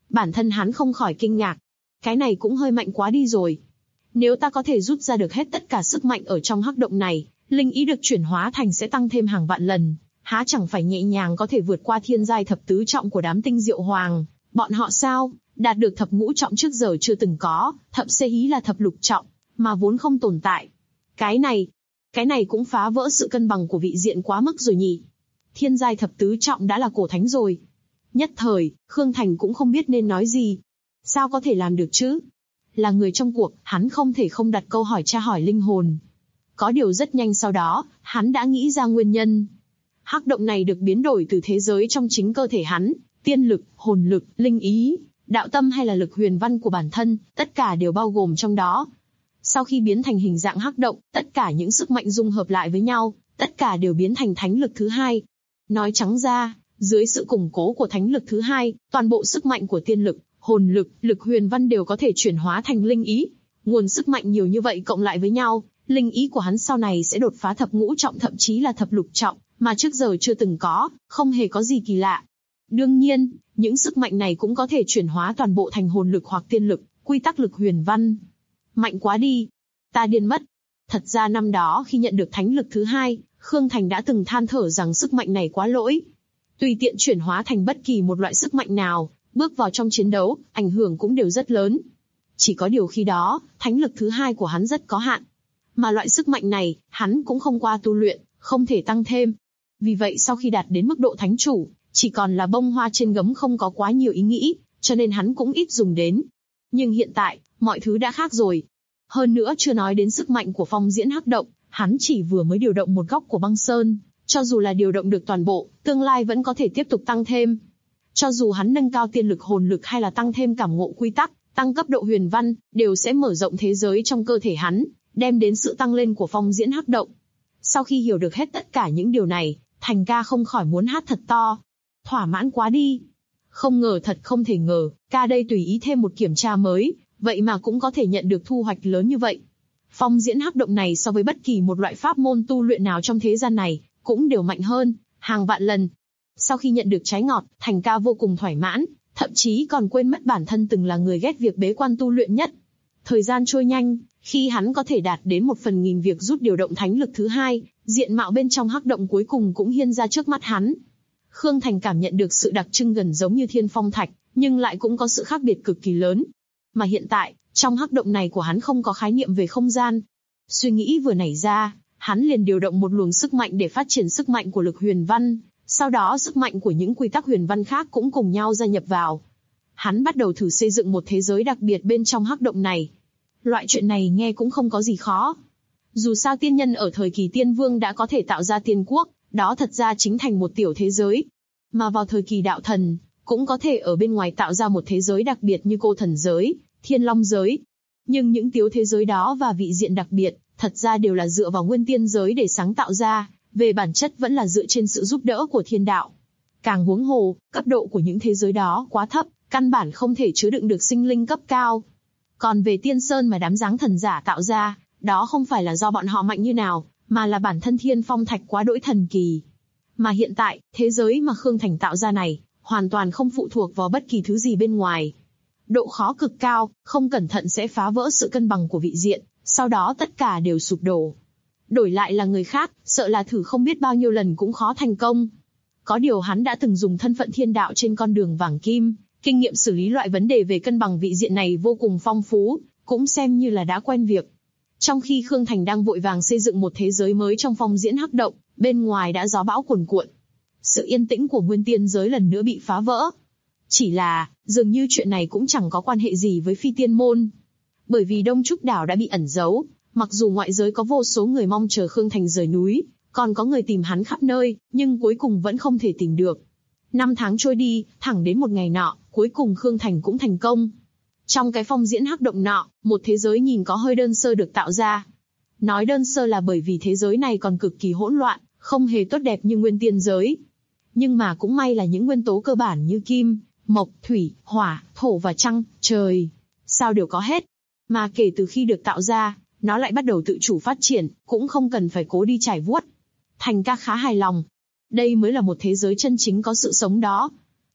Bản thân hắn không khỏi kinh ngạc. Cái này cũng hơi mạnh quá đi rồi. Nếu ta có thể rút ra được hết tất cả sức mạnh ở trong hắc động này, linh ý được chuyển hóa thành sẽ tăng thêm hàng vạn lần, há chẳng phải nhẹ nhàng có thể vượt qua thiên giai thập tứ trọng của đám tinh diệu hoàng. Bọn họ sao, đạt được thập ngũ trọng trước giờ chưa từng có, thậm xê hí là thập lục trọng, mà vốn không tồn tại. Cái này cũng phá vỡ sự cân bằng của vị diện quá mức rồi nhỉ. Thiên giai thập tứ trọng đã là cổ thánh rồi. Nhất thời, Khương Thành cũng không biết nên nói gì. Sao có thể làm được chứ? Là người trong cuộc, hắn không thể không đặt câu hỏi tra hỏi linh hồn. Có điều rất nhanh sau đó, hắn đã nghĩ ra nguyên nhân. Hắc động này được biến đổi từ thế giới trong chính cơ thể hắn, tiên lực, hồn lực, linh ý, đạo tâm hay là lực huyền văn của bản thân, tất cả đều bao gồm trong đó. Sau khi biến thành hình dạng hắc động, tất cả những sức mạnh dung hợp lại với nhau, tất cả đều biến thành thánh lực thứ hai. Nói trắng ra, dưới sự củng cố của thánh lực thứ hai, toàn bộ sức mạnh của tiên lực, hồn lực, lực huyền văn đều có thể chuyển hóa thành linh ý. Nguồn sức mạnh nhiều như vậy cộng lại với nhau, linh ý của hắn sau này sẽ đột phá thập ngũ trọng thậm chí là thập lục trọng, mà trước giờ chưa từng có, không hề có gì kỳ lạ. Đương nhiên, những sức mạnh này cũng có thể chuyển hóa toàn bộ thành hồn lực hoặc tiên lực, quy tắc lực huyền văn. Mạnh quá đi, ta điên mất. Thật ra năm đó khi nhận được thánh lực thứ hai, Khương Thành đã từng than thở rằng sức mạnh này quá lỗi. Tùy tiện chuyển hóa thành bất kỳ một loại sức mạnh nào, bước vào trong chiến đấu, ảnh hưởng cũng đều rất lớn. Chỉ có điều khi đó, thánh lực thứ hai của hắn rất có hạn. Mà loại sức mạnh này, hắn cũng không qua tu luyện, không thể tăng thêm. Vì vậy sau khi đạt đến mức độ thánh chủ, chỉ còn là bông hoa trên gấm không có quá nhiều ý nghĩ, cho nên hắn cũng ít dùng đến. Nhưng hiện tại, mọi thứ đã khác rồi. Hơn nữa chưa nói đến sức mạnh của phong diễn hắc động, hắn chỉ vừa mới điều động một góc của băng sơn, cho dù là điều động được toàn bộ, tương lai vẫn có thể tiếp tục tăng thêm. Cho dù hắn nâng cao tiên lực hồn lực hay là tăng thêm cảm ngộ quy tắc, tăng cấp độ huyền văn, đều sẽ mở rộng thế giới trong cơ thể hắn, đem đến sự tăng lên của phong diễn hắc động. Sau khi hiểu được hết tất cả những điều này, Thành ca không khỏi muốn hát thật to. Thỏa mãn quá đi. Không ngờ thật không thể ngờ, ca đây tùy ý thêm một kiểm tra mới, vậy mà cũng có thể nhận được thu hoạch lớn như vậy. Phong diễn hắc động này so với bất kỳ một loại pháp môn tu luyện nào trong thế gian này, cũng đều mạnh hơn, hàng vạn lần. Sau khi nhận được trái ngọt, Thành ca vô cùng thoải mãn, thậm chí còn quên mất bản thân từng là người ghét việc bế quan tu luyện nhất. Thời gian trôi nhanh, khi hắn có thể đạt đến 1/1000 việc rút điều động thánh lực thứ hai, diện mạo bên trong hắc động cuối cùng cũng hiên ra trước mắt hắn. Khương Thành cảm nhận được sự đặc trưng gần giống như thiên phong thạch, nhưng lại cũng có sự khác biệt cực kỳ lớn. Mà hiện tại, trong hắc động này của hắn không có khái niệm về không gian. Suy nghĩ vừa nảy ra, hắn liền điều động một luồng sức mạnh để phát triển sức mạnh của lực huyền văn, sau đó sức mạnh của những quy tắc huyền văn khác cũng cùng nhau gia nhập vào. Hắn bắt đầu thử xây dựng một thế giới đặc biệt bên trong hắc động này. Loại chuyện này nghe cũng không có gì khó. Dù sao tiên nhân ở thời kỳ tiên vương đã có thể tạo ra tiên quốc, đó thật ra chính thành một tiểu thế giới. Mà vào thời kỳ đạo thần, cũng có thể ở bên ngoài tạo ra một thế giới đặc biệt như cô thần giới, thiên long giới. Nhưng những tiểu thế giới đó và vị diện đặc biệt, thật ra đều là dựa vào nguyên tiên giới để sáng tạo ra, về bản chất vẫn là dựa trên sự giúp đỡ của thiên đạo. Càng huống hồ, cấp độ của những thế giới đó quá thấp, căn bản không thể chứa đựng được sinh linh cấp cao. Còn về tiên sơn mà đám dáng thần giả tạo ra, đó không phải là do bọn họ mạnh như nào, mà là bản thân thiên phong thạch quá đỗi thần kỳ. Mà hiện tại, thế giới mà Khương Thành tạo ra này, hoàn toàn không phụ thuộc vào bất kỳ thứ gì bên ngoài. Độ khó cực cao, không cẩn thận sẽ phá vỡ sự cân bằng của vị diện, sau đó tất cả đều sụp đổ. Đổi lại là người khác, sợ là thử không biết bao nhiêu lần cũng khó thành công. Có điều hắn đã từng dùng thân phận thiên đạo trên con đường vàng kim, kinh nghiệm xử lý loại vấn đề về cân bằng vị diện này vô cùng phong phú, cũng xem như là đã quen việc. Trong khi Khương Thành đang vội vàng xây dựng một thế giới mới trong phong diễn hắc động, bên ngoài đã gió bão cuồn cuộn. Sự yên tĩnh của nguyên tiên giới lần nữa bị phá vỡ. Chỉ là, dường như chuyện này cũng chẳng có quan hệ gì với phi tiên môn. Bởi vì Đông Trúc Đảo đã bị ẩn giấu, mặc dù ngoại giới có vô số người mong chờ Khương Thành rời núi, còn có người tìm hắn khắp nơi, nhưng cuối cùng vẫn không thể tìm được. 5 tháng trôi đi, thẳng đến một ngày nọ, cuối cùng Khương Thành cũng thành công. Trong cái phong diễn hắc động nọ, một thế giới nhìn có hơi đơn sơ được tạo ra. Nói đơn sơ là bởi vì thế giới này còn cực kỳ hỗn loạn, không hề tốt đẹp như nguyên tiên giới. Nhưng mà cũng may là những nguyên tố cơ bản như kim, mộc, thủy, hỏa, thổ và trăng, trời, sao đều có hết. Mà kể từ khi được tạo ra, nó lại bắt đầu tự chủ phát triển, cũng không cần phải cố đi trải vuốt. Thành ca khá hài lòng. Đây mới là một thế giới chân chính có sự sống đó.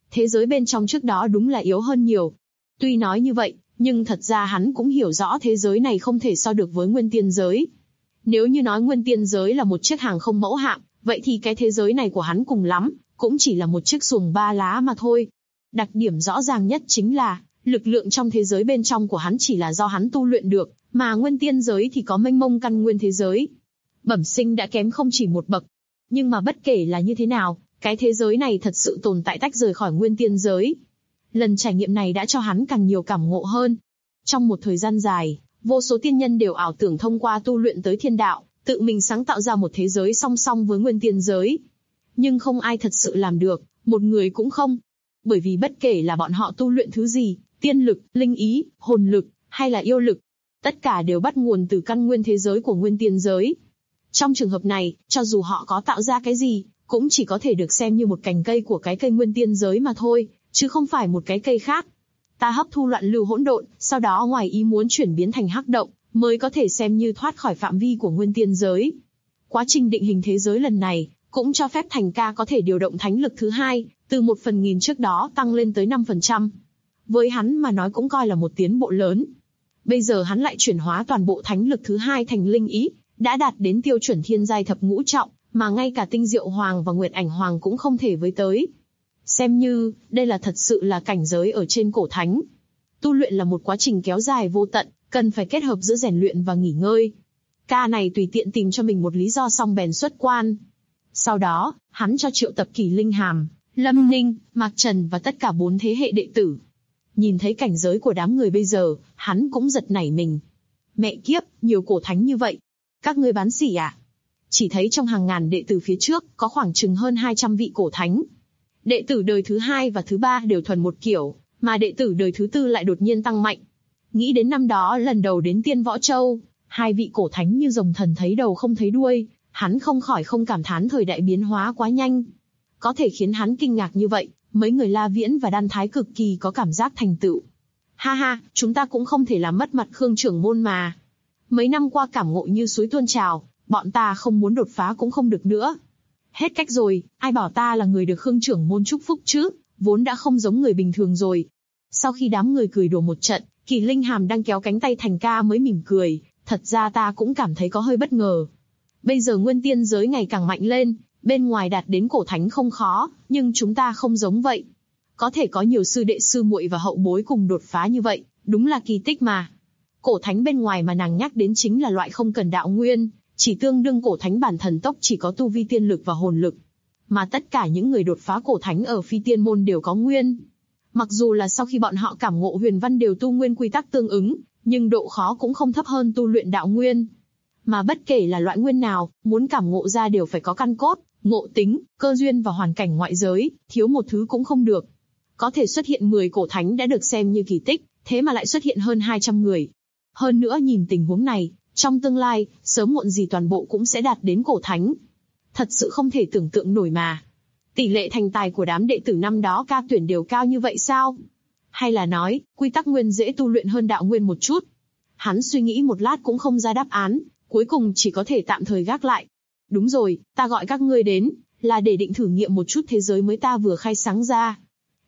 Thế giới bên trong trước đó đúng là yếu hơn nhiều. Tuy nói như vậy, nhưng thật ra hắn cũng hiểu rõ thế giới này không thể so được với nguyên tiên giới. Nếu như nói nguyên tiên giới là một chiếc hàng không mẫu hạm, vậy thì cái thế giới này của hắn cùng lắm, cũng chỉ là một chiếc xuồng ba lá mà thôi. Đặc điểm rõ ràng nhất chính là, lực lượng trong thế giới bên trong của hắn chỉ là do hắn tu luyện được, mà nguyên tiên giới thì có mênh mông căn nguyên thế giới. Bẩm sinh đã kém không chỉ một bậc. Nhưng mà bất kể là như thế nào, cái thế giới này thật sự tồn tại tách rời khỏi nguyên tiên giới. Lần trải nghiệm này đã cho hắn càng nhiều cảm ngộ hơn. Trong một thời gian dài, vô số tiên nhân đều ảo tưởng thông qua tu luyện tới thiên đạo, tự mình sáng tạo ra một thế giới song song với nguyên tiên giới. Nhưng không ai thật sự làm được, một người cũng không. Bởi vì bất kể là bọn họ tu luyện thứ gì, tiên lực, linh ý, hồn lực, hay là yêu lực, tất cả đều bắt nguồn từ căn nguyên thế giới của nguyên tiên giới. Trong trường hợp này, cho dù họ có tạo ra cái gì, cũng chỉ có thể được xem như một cành cây của cái cây nguyên tiên giới mà thôi, chứ không phải một cái cây khác. Ta hấp thu loạn lưu hỗn độn, sau đó ngoài ý muốn chuyển biến thành hắc động, mới có thể xem như thoát khỏi phạm vi của nguyên tiên giới. Quá trình định hình thế giới lần này, cũng cho phép Thành Ca có thể điều động thánh lực thứ hai, từ 1/1000 trước đó tăng lên tới 5%. Với hắn mà nói cũng coi là một tiến bộ lớn. Bây giờ hắn lại chuyển hóa toàn bộ thánh lực thứ hai thành linh ý, đã đạt đến tiêu chuẩn thiên giai thập ngũ trọng, mà ngay cả Tinh Diệu Hoàng và Nguyệt Ảnh Hoàng cũng không thể với tới. Xem như, đây là thật sự là cảnh giới ở trên cổ thánh. Tu luyện là một quá trình kéo dài vô tận, cần phải kết hợp giữa rèn luyện và nghỉ ngơi. Ca này tùy tiện tìm cho mình một lý do xong bèn xuất quan. Sau đó, hắn cho triệu tập Kỳ Linh Hàm, Lâm Ninh, Mạc Trần và tất cả 4 thế hệ đệ tử. Nhìn thấy cảnh giới của đám người bây giờ, hắn cũng giật nảy mình. Mẹ kiếp, nhiều cổ thánh như vậy. Các ngươi bán xỉ à? Chỉ thấy trong hàng ngàn đệ tử phía trước, có khoảng chừng hơn 200 vị cổ thánh. Đệ tử đời thứ 2 và thứ 3 đều thuần một kiểu, mà đệ tử đời thứ 4 lại đột nhiên tăng mạnh. Nghĩ đến năm đó lần đầu đến Tiên Võ Châu, 2 vị cổ thánh như rồng thần thấy đầu không thấy đuôi, hắn không khỏi không cảm thán thời đại biến hóa quá nhanh. Có thể khiến hắn kinh ngạc như vậy, mấy người La Viễn và Đan Thái cực kỳ có cảm giác thành tựu. Ha ha, chúng ta cũng không thể làm mất mặt Khương trưởng môn mà. Mấy năm qua cảm ngộ như suối tuôn trào, bọn ta không muốn đột phá cũng không được nữa. Hết cách rồi, ai bảo ta là người được Khương trưởng môn chúc phúc chứ, vốn đã không giống người bình thường rồi. Sau khi đám người cười đùa một trận, Kỳ Linh Hàm đang kéo cánh tay Thành Ca mới mỉm cười, thật ra ta cũng cảm thấy có hơi bất ngờ. Bây giờ nguyên tiên giới ngày càng mạnh lên, bên ngoài đạt đến cổ thánh không khó, nhưng chúng ta không giống vậy. Có thể có nhiều sư đệ sư muội và hậu bối cùng đột phá như vậy, đúng là kỳ tích mà. Cổ thánh bên ngoài mà nàng nhắc đến chính là loại không cần đạo nguyên, chỉ tương đương cổ thánh bản thần tốc chỉ có tu vi tiên lực và hồn lực. Mà tất cả những người đột phá cổ thánh ở phi tiên môn đều có nguyên. Mặc dù là sau khi bọn họ cảm ngộ huyền văn đều tu nguyên quy tắc tương ứng, nhưng độ khó cũng không thấp hơn tu luyện đạo nguyên. Mà bất kể là loại nguyên nào, muốn cảm ngộ ra đều phải có căn cốt, ngộ tính, cơ duyên và hoàn cảnh ngoại giới, thiếu một thứ cũng không được. Có thể xuất hiện 10 cổ thánh đã được xem như kỳ tích, thế mà lại xuất hiện hơn 200 người. Hơn nữa nhìn tình huống này, trong tương lai, sớm muộn gì toàn bộ cũng sẽ đạt đến cổ thánh. Thật sự không thể tưởng tượng nổi mà. Tỷ lệ thành tài của đám đệ tử năm đó ca tuyển đều cao như vậy sao? Hay là nói, quy tắc nguyên dễ tu luyện hơn đạo nguyên một chút? Hắn suy nghĩ một lát cũng không ra đáp án, cuối cùng chỉ có thể tạm thời gác lại. Đúng rồi, ta gọi các ngươi đến, là để định thử nghiệm một chút thế giới mới ta vừa khai sáng ra.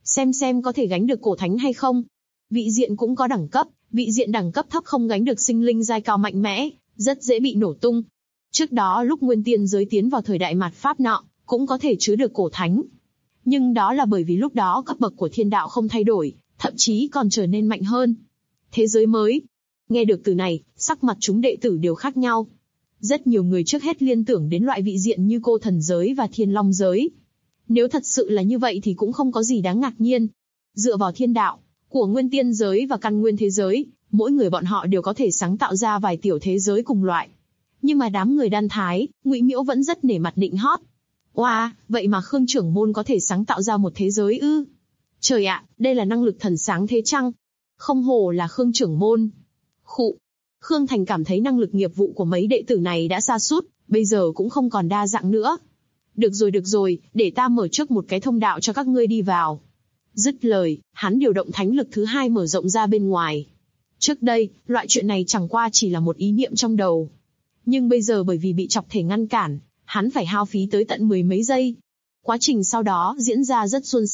Xem có thể gánh được cổ thánh hay không. Vị diện cũng có đẳng cấp, vị diện đẳng cấp thấp không gánh được sinh linh giai cao mạnh mẽ, rất dễ bị nổ tung. Trước đó lúc nguyên tiên giới tiến vào thời đại mạt Pháp nọ, cũng có thể chứa được cổ thánh. Nhưng đó là bởi vì lúc đó cấp bậc của thiên đạo không thay đổi, thậm chí còn trở nên mạnh hơn. Thế giới mới. Nghe được từ này, sắc mặt chúng đệ tử đều khác nhau. Rất nhiều người trước hết liên tưởng đến loại vị diện như cô thần giới và thiên long giới. Nếu thật sự là như vậy thì cũng không có gì đáng ngạc nhiên. Dựa vào thiên đạo của nguyên tiên giới và căn nguyên thế giới, mỗi người bọn họ đều có thể sáng tạo ra vài tiểu thế giới cùng loại. Nhưng mà đám người Đan Thái, Ngụy Miễu vẫn rất nể mặt nịnh hót. Oa, vậy mà Khương trưởng môn có thể sáng tạo ra một thế giới ư? Trời ạ, đây là năng lực thần sáng thế chăng? Không hổ là Khương trưởng môn. Khụ. Khương Thành cảm thấy năng lực nghiệp vụ của mấy đệ tử này đã sa sút, bây giờ cũng không còn đa dạng nữa. Được rồi, để ta mở trước một cái thông đạo cho các ngươi đi vào. Dứt lời, hắn điều động thánh lực thứ hai mở rộng ra bên ngoài. Trước đây, loại chuyện này chẳng qua chỉ là một ý niệm trong đầu. Nhưng bây giờ bởi vì bị chọc thể ngăn cản, hắn phải hao phí tới tận 10 mấy giây. Quá trình sau đó diễn ra rất suôn sẻ,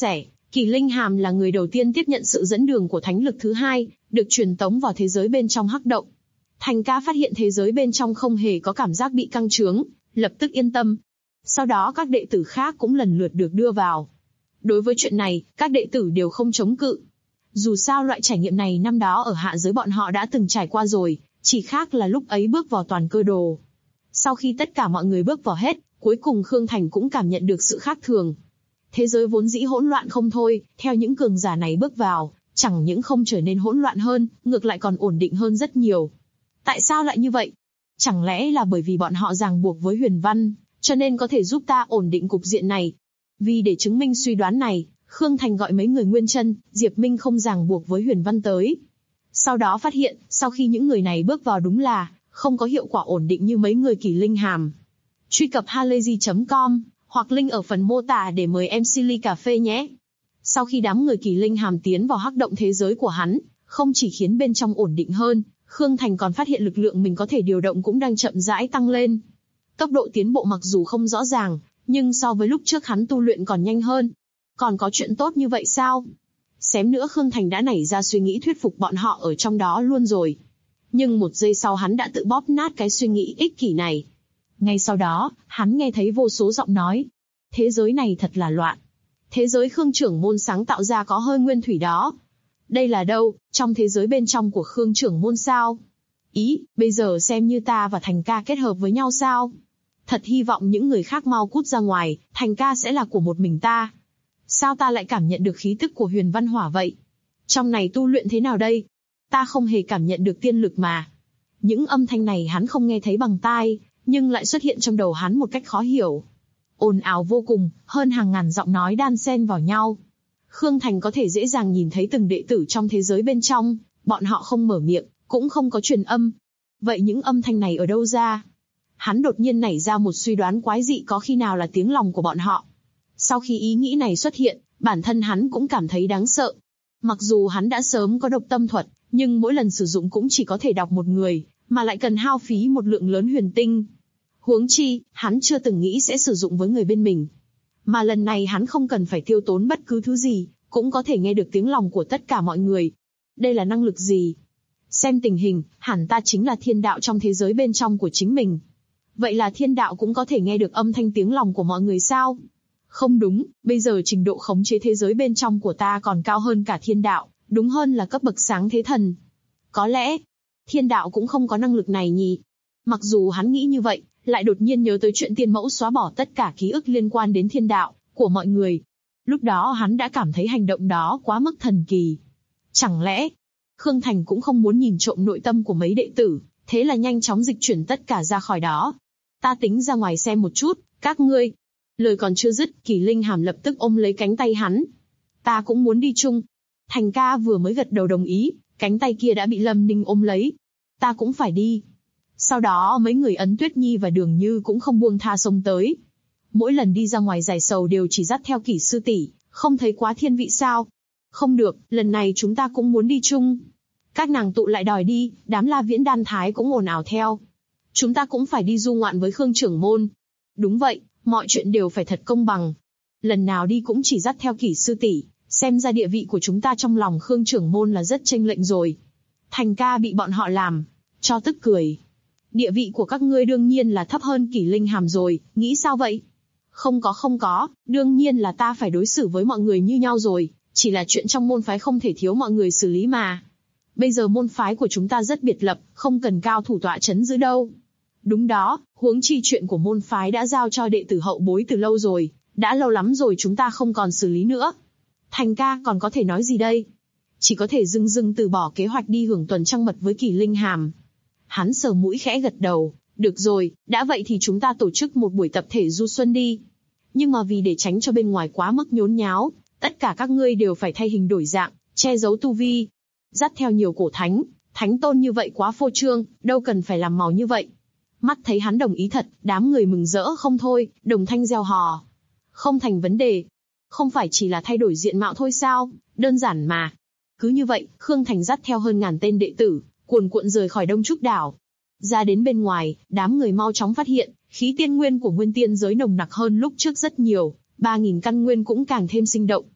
Kỷ Linh Hàm là người đầu tiên tiếp nhận sự dẫn đường của thánh lực thứ hai, được truyền tống vào thế giới bên trong hắc động. Thành Ca phát hiện thế giới bên trong không hề có cảm giác bị căng trướng, lập tức yên tâm. Sau đó các đệ tử khác cũng lần lượt được đưa vào. Đối với chuyện này, các đệ tử đều không chống cự. Dù sao loại trải nghiệm này năm đó ở hạ giới bọn họ đã từng trải qua rồi, chỉ khác là lúc ấy bước vào toàn cơ đồ. Sau khi tất cả mọi người bước vào hết, cuối cùng Khương Thành cũng cảm nhận được sự khác thường. Thế giới vốn dĩ hỗn loạn không thôi, theo những cường giả này bước vào, chẳng những không trở nên hỗn loạn hơn, ngược lại còn ổn định hơn rất nhiều. Tại sao lại như vậy? Chẳng lẽ là bởi vì bọn họ ràng buộc với huyền văn, cho nên có thể giúp ta ổn định cục diện này? Vì để chứng minh suy đoán này, Khương Thành gọi mấy người Nguyên Chân, Diệp Minh không ràng buộc với huyền văn tới. Sau đó phát hiện, sau khi những người này bước vào đúng là không có hiệu quả ổn định như mấy người Kỷ Linh Hàm. Truy cập halayzi.com hoặc link ở phần mô tả để mời MC ly cà phê nhé. Sau khi đám người Kỷ Linh Hàm tiến vào hắc động thế giới của hắn, không chỉ khiến bên trong ổn định hơn, Khương Thành còn phát hiện lực lượng mình có thể điều động cũng đang chậm rãi tăng lên. Tốc độ tiến bộ mặc dù không rõ ràng, nhưng so với lúc trước hắn tu luyện còn nhanh hơn. Còn có chuyện tốt như vậy sao? Xém nữa Khương Thành đã nảy ra suy nghĩ thuyết phục bọn họ ở trong đó luôn rồi. Nhưng một giây sau hắn đã tự bóp nát cái suy nghĩ ích kỷ này. Ngay sau đó, hắn nghe thấy vô số giọng nói. Thế giới này thật là loạn. Thế giới Khương trưởng môn sáng tạo ra có hơi nguyên thủy đó. Đây là đâu, trong thế giới bên trong của Khương trưởng môn sao? Ý, bây giờ xem như ta và Thành Ca kết hợp với nhau sao? Thật hy vọng những người khác mau cút ra ngoài, Thành Ca sẽ là của một mình ta. Sao ta lại cảm nhận được khí tức của huyền văn hỏa vậy? Trong này tu luyện thế nào đây? Ta không hề cảm nhận được tiên lực mà. Những âm thanh này hắn không nghe thấy bằng tai, nhưng lại xuất hiện trong đầu hắn một cách khó hiểu. Ồn ào vô cùng, hơn hàng ngàn giọng nói đan xen vào nhau. Khương Thành có thể dễ dàng nhìn thấy từng đệ tử trong thế giới bên trong, bọn họ không mở miệng, cũng không có truyền âm. Vậy những âm thanh này ở đâu ra? Hắn đột nhiên nảy ra một suy đoán quái dị, có khi nào là tiếng lòng của bọn họ. Sau khi ý nghĩ này xuất hiện, bản thân hắn cũng cảm thấy đáng sợ. Mặc dù hắn đã sớm có độc tâm thuật, nhưng mỗi lần sử dụng cũng chỉ có thể đọc một người, mà lại cần hao phí một lượng lớn huyền tinh. Huống chi, hắn chưa từng nghĩ sẽ sử dụng với người bên mình. Mà lần này hắn không cần phải tiêu tốn bất cứ thứ gì, cũng có thể nghe được tiếng lòng của tất cả mọi người. Đây là năng lực gì? Xem tình hình, hẳn ta chính là thiên đạo trong thế giới bên trong của chính mình. Vậy là thiên đạo cũng có thể nghe được âm thanh tiếng lòng của mọi người sao? Không đúng, bây giờ trình độ khống chế thế giới bên trong của ta còn cao hơn cả thiên đạo, đúng hơn là cấp bậc sáng thế thần. Có lẽ, thiên đạo cũng không có năng lực này nhỉ? Mặc dù hắn nghĩ như vậy, lại đột nhiên nhớ tới chuyện tiên mẫu xóa bỏ tất cả ký ức liên quan đến thiên đạo của mọi người. Lúc đó hắn đã cảm thấy hành động đó quá mức thần kỳ. Chẳng lẽ, Khương Thành cũng không muốn nhìn trộm nội tâm của mấy đệ tử, thế là nhanh chóng dịch chuyển tất cả ra khỏi đó. Ta tính ra ngoài xem một chút, các ngươi. Lời còn chưa dứt, Kỷ Linh Hàm lập tức ôm lấy cánh tay hắn. Ta cũng muốn đi chung. Thành Ca vừa mới gật đầu đồng ý, cánh tay kia đã bị Lâm Ninh ôm lấy. Ta cũng phải đi. Sau đó mấy người Ấn Tuyết Nhi và Đường Như cũng không buông tha xông tới. Mỗi lần đi ra ngoài giải sầu đều chỉ dắt theo Kỷ sư tỷ, không thấy quá thiên vị sao? Không được, lần này chúng ta cũng muốn đi chung. Các nàng tụ lại đòi đi, đám La Viễn Đan Thái cũng ồn ào theo. Chúng ta cũng phải đi du ngoạn với Khương trưởng môn. Đúng vậy, mọi chuyện đều phải thật công bằng. Lần nào đi cũng chỉ dắt theo Kỷ sư tỷ, xem ra địa vị của chúng ta trong lòng Khương trưởng môn là rất chênh lệch rồi. Thành Ca bị bọn họ làm cho tức cười. Địa vị của các ngươi đương nhiên là thấp hơn Kỷ Linh Hàm rồi, nghĩ sao vậy? Không có, đương nhiên là ta phải đối xử với mọi người như nhau rồi, chỉ là chuyện trong môn phái không thể thiếu mọi người xử lý mà. Bây giờ môn phái của chúng ta rất biệt lập, không cần cao thủ tọa chấn giữ đâu. Đúng đó, huống chi chuyện của môn phái đã giao cho đệ tử hậu bối từ lâu rồi, đã lâu lắm rồi chúng ta không còn xử lý nữa. Thành Ca còn có thể nói gì đây? Chỉ có thể dưng dưng từ bỏ kế hoạch đi hưởng tuần trăng mật với Kỷ Linh Hàm. Hắn sờ mũi khẽ gật đầu, được rồi, đã vậy thì chúng ta tổ chức một buổi tập thể du xuân đi. Nhưng mà vì để tránh cho bên ngoài quá mức nhốn nháo, tất cả các ngươi đều phải thay hình đổi dạng, che giấu tu vi. Dắt theo nhiều cổ thánh tôn như vậy quá phô trương, đâu cần phải làm màu như vậy. Mắt thấy hắn đồng ý thật, đám người mừng rỡ không thôi, đồng thanh reo hò. Không thành vấn đề. Không phải chỉ là thay đổi diện mạo thôi sao, đơn giản mà. Cứ như vậy, Khương Thành dắt theo hơn ngàn tên đệ tử, cuồn cuộn rời khỏi Đông Trúc Đảo. Ra đến bên ngoài, đám người mau chóng phát hiện, khí tiên nguyên của nguyên tiên giới nồng nặc hơn lúc trước rất nhiều, 3000 căn nguyên cũng càng thêm sinh động.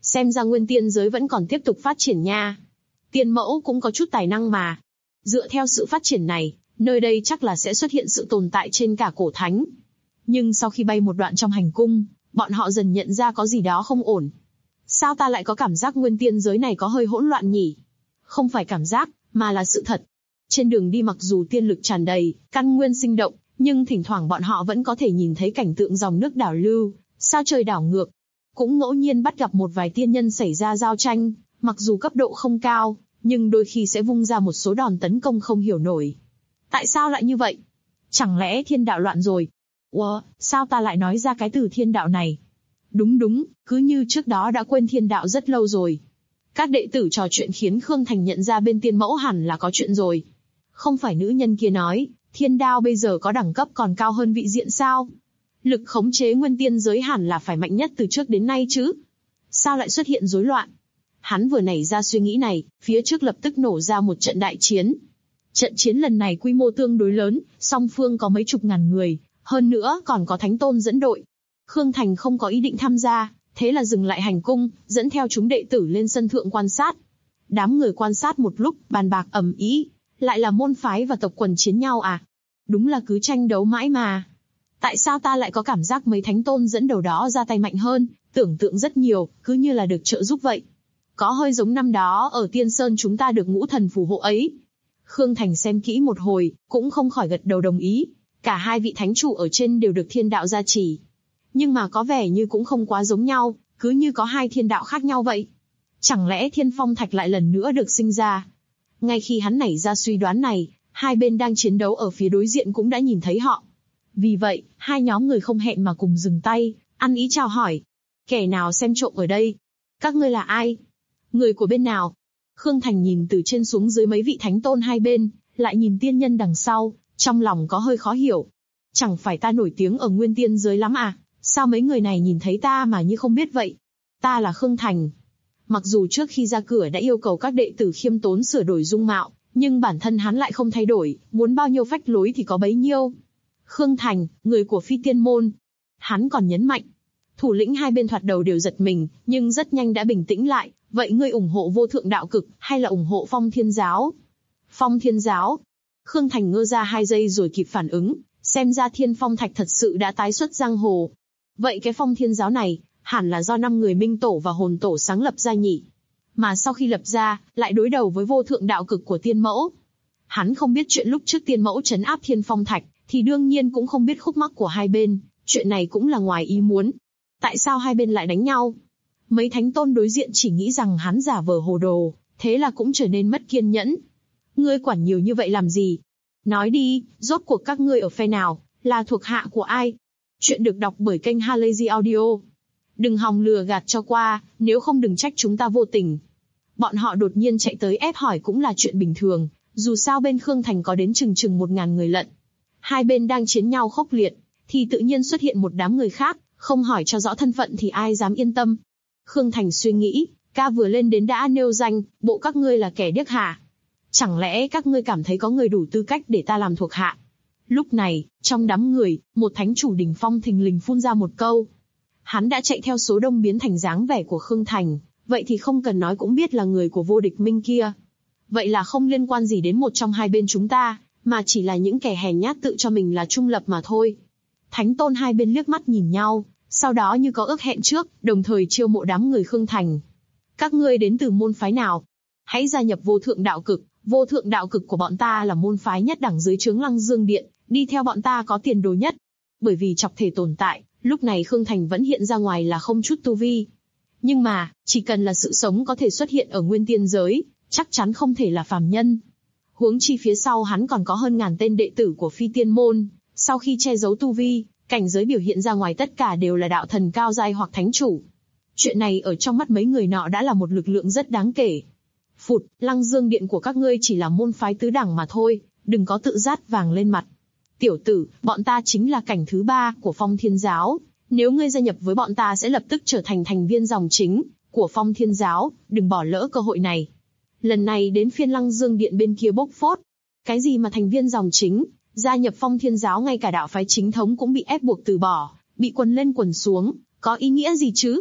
Xem ra nguyên tiên giới vẫn còn tiếp tục phát triển nha. Tiên mẫu cũng có chút tài năng mà. Dựa theo sự phát triển này, nơi đây chắc là sẽ xuất hiện sự tồn tại trên cả cổ thánh. Nhưng sau khi bay một đoạn trong hành cung, bọn họ dần nhận ra có gì đó không ổn. Sao ta lại có cảm giác nguyên tiên giới này có hơi hỗn loạn nhỉ? Không phải cảm giác, mà là sự thật. Trên đường đi mặc dù tiên lực tràn đầy, căn nguyên sinh động, nhưng thỉnh thoảng bọn họ vẫn có thể nhìn thấy cảnh tượng dòng nước đảo lưu, sao trời đảo ngược. Cũng ngẫu nhiên bắt gặp một vài tiên nhân xảy ra giao tranh, mặc dù cấp độ không cao, nhưng đôi khi sẽ vung ra một số đòn tấn công không hiểu nổi. Tại sao lại như vậy? Chẳng lẽ thiên đạo loạn rồi? Ủa, sao ta lại nói ra cái từ thiên đạo này? Đúng, cứ như trước đó đã quên thiên đạo rất lâu rồi. Các đệ tử trò chuyện khiến Khương Thành nhận ra bên tiên mẫu hẳn là có chuyện rồi. Không phải nữ nhân kia nói, thiên đao bây giờ có đẳng cấp còn cao hơn vị diện sao? Lực khống chế nguyên tiên giới hẳn là phải mạnh nhất từ trước đến nay chứ? Sao lại xuất hiện rối loạn? Hắn vừa nảy ra suy nghĩ này, phía trước lập tức nổ ra một trận đại chiến. Trận chiến lần này quy mô tương đối lớn, song phương có mấy chục ngàn người, hơn nữa còn có Thánh Tôn dẫn đội. Khương Thành không có ý định tham gia, thế là dừng lại hành cung, dẫn theo chúng đệ tử lên sân thượng quan sát. Đám người quan sát một lúc, bàn bạc ầm ĩ, lại là môn phái và tộc quần chiến nhau à? Đúng là cứ tranh đấu mãi mà. Tại sao ta lại có cảm giác mấy Thánh Tôn dẫn đầu đó ra tay mạnh hơn, tưởng tượng rất nhiều, cứ như là được trợ giúp vậy. Có hơi giống năm đó ở Tiên Sơn chúng ta được ngũ thần phù hộ ấy. Khương Thành xem kỹ một hồi, cũng không khỏi gật đầu đồng ý. Cả hai vị thánh chủ ở trên đều được thiên đạo gia trì. Nhưng mà có vẻ như cũng không quá giống nhau, cứ như có hai thiên đạo khác nhau vậy. Chẳng lẽ Thiên Phong Thạch lại lần nữa được sinh ra? Ngay khi hắn nảy ra suy đoán này, hai bên đang chiến đấu ở phía đối diện cũng đã nhìn thấy họ. Vì vậy, hai nhóm người không hẹn mà cùng dừng tay, ăn ý chào hỏi. Kẻ nào xem trộm ở đây? Các ngươi là ai? Người của bên nào? Khương Thành nhìn từ trên xuống dưới mấy vị thánh tôn hai bên, lại nhìn tiên nhân đằng sau, trong lòng có hơi khó hiểu. Chẳng phải ta nổi tiếng ở nguyên tiên giới lắm à? Sao mấy người này nhìn thấy ta mà như không biết vậy? Ta là Khương Thành. Mặc dù trước khi ra cửa đã yêu cầu các đệ tử khiêm tốn sửa đổi dung mạo, nhưng bản thân hắn lại không thay đổi, muốn bao nhiêu phách lối thì có bấy nhiêu. Khương Thành, người của Phi Tiên Môn. Hắn còn nhấn mạnh. Thủ lĩnh hai bên thoạt đầu đều giật mình, nhưng rất nhanh đã bình tĩnh lại. Vậy ngươi ủng hộ vô thượng đạo cực, hay là ủng hộ Phong Thiên Giáo? Phong Thiên Giáo. Khương Thành ngơ ra 2 giây rồi kịp phản ứng, xem ra Thiên Phong Thạch thật sự đã tái xuất giang hồ. Vậy cái Phong Thiên Giáo này, hẳn là do 5 người Minh Tổ và Hồn Tổ sáng lập ra nhỉ? Mà sau khi lập ra, lại đối đầu với vô thượng đạo cực của Tiên Mẫu. Hắn không biết chuyện lúc trước Tiên Mẫu trấn áp Thiên Phong Thạch, thì đương nhiên cũng không biết khúc mắc của hai bên, chuyện này cũng là ngoài ý muốn. Tại sao hai bên lại đánh nhau? Mấy thánh tôn đối diện chỉ nghĩ rằng hắn giả vờ hồ đồ, thế là cũng trở nên mất kiên nhẫn. Ngươi quản nhiều như vậy làm gì? Nói đi, rốt cuộc các ngươi ở phe nào, là thuộc hạ của ai? Chuyện được đọc bởi kênh Halazy Audio. Đừng hòng lừa gạt cho qua, nếu không đừng trách chúng ta vô tình. Bọn họ đột nhiên chạy tới ép hỏi cũng là chuyện bình thường, dù sao bên Khương Thành có đến chừng 1000 người lận. Hai bên đang chiến nhau khốc liệt, thì tự nhiên xuất hiện một đám người khác, không hỏi cho rõ thân phận thì ai dám yên tâm. Khương Thành suy nghĩ, ca vừa lên đến đã nêu danh, bộ các ngươi là kẻ điếc hả? Chẳng lẽ các ngươi cảm thấy có người đủ tư cách để ta làm thuộc hạ? Lúc này, trong đám người, một thánh chủ đỉnh phong thình lình phun ra một câu. Hắn đã chạy theo số đông biến thành dáng vẻ của Khương Thành, vậy thì không cần nói cũng biết là người của vô địch minh kia. Vậy là không liên quan gì đến một trong hai bên chúng ta, mà chỉ là những kẻ hèn nhát tự cho mình là trung lập mà thôi. Thánh tôn hai bên liếc mắt nhìn nhau, sau đó như có ước hẹn trước, đồng thời chiêu mộ đám người Khương Thành. Các ngươi đến từ môn phái nào? Hãy gia nhập vô thượng đạo cực. Vô thượng đạo cực của bọn ta là môn phái nhất đẳng dưới trướng Lăng Dương Điện, đi theo bọn ta có tiền đồ nhất. Bởi vì chọc thể tồn tại, lúc này Khương Thành vẫn hiện ra ngoài là không chút tu vi. Nhưng mà, chỉ cần là sự sống có thể xuất hiện ở nguyên tiên giới, chắc chắn không thể là phàm nhân. Huống chi phía sau hắn còn có hơn 1000 tên đệ tử của Phi Tiên Môn, sau khi che giấu tu vi, cảnh giới biểu hiện ra ngoài tất cả đều là đạo thần cao giai hoặc thánh chủ. Chuyện này ở trong mắt mấy người nọ đã là một lực lượng rất đáng kể. Phụt, Lăng Dương Điện của các ngươi chỉ là môn phái tứ đẳng mà thôi, đừng có tự dát vàng lên mặt. Tiểu tử, bọn ta chính là cảnh thứ 3 của Phong Thiên Giáo, nếu ngươi gia nhập với bọn ta sẽ lập tức trở thành thành viên dòng chính của Phong Thiên Giáo, đừng bỏ lỡ cơ hội này. Lần này đến phiên Lăng Dương Điện bên kia bốc phốt. Cái gì mà thành viên dòng chính, gia nhập Phong Thiên Giáo ngay cả đạo phái chính thống cũng bị ép buộc từ bỏ, bị quần lên quần xuống, có ý nghĩa gì chứ?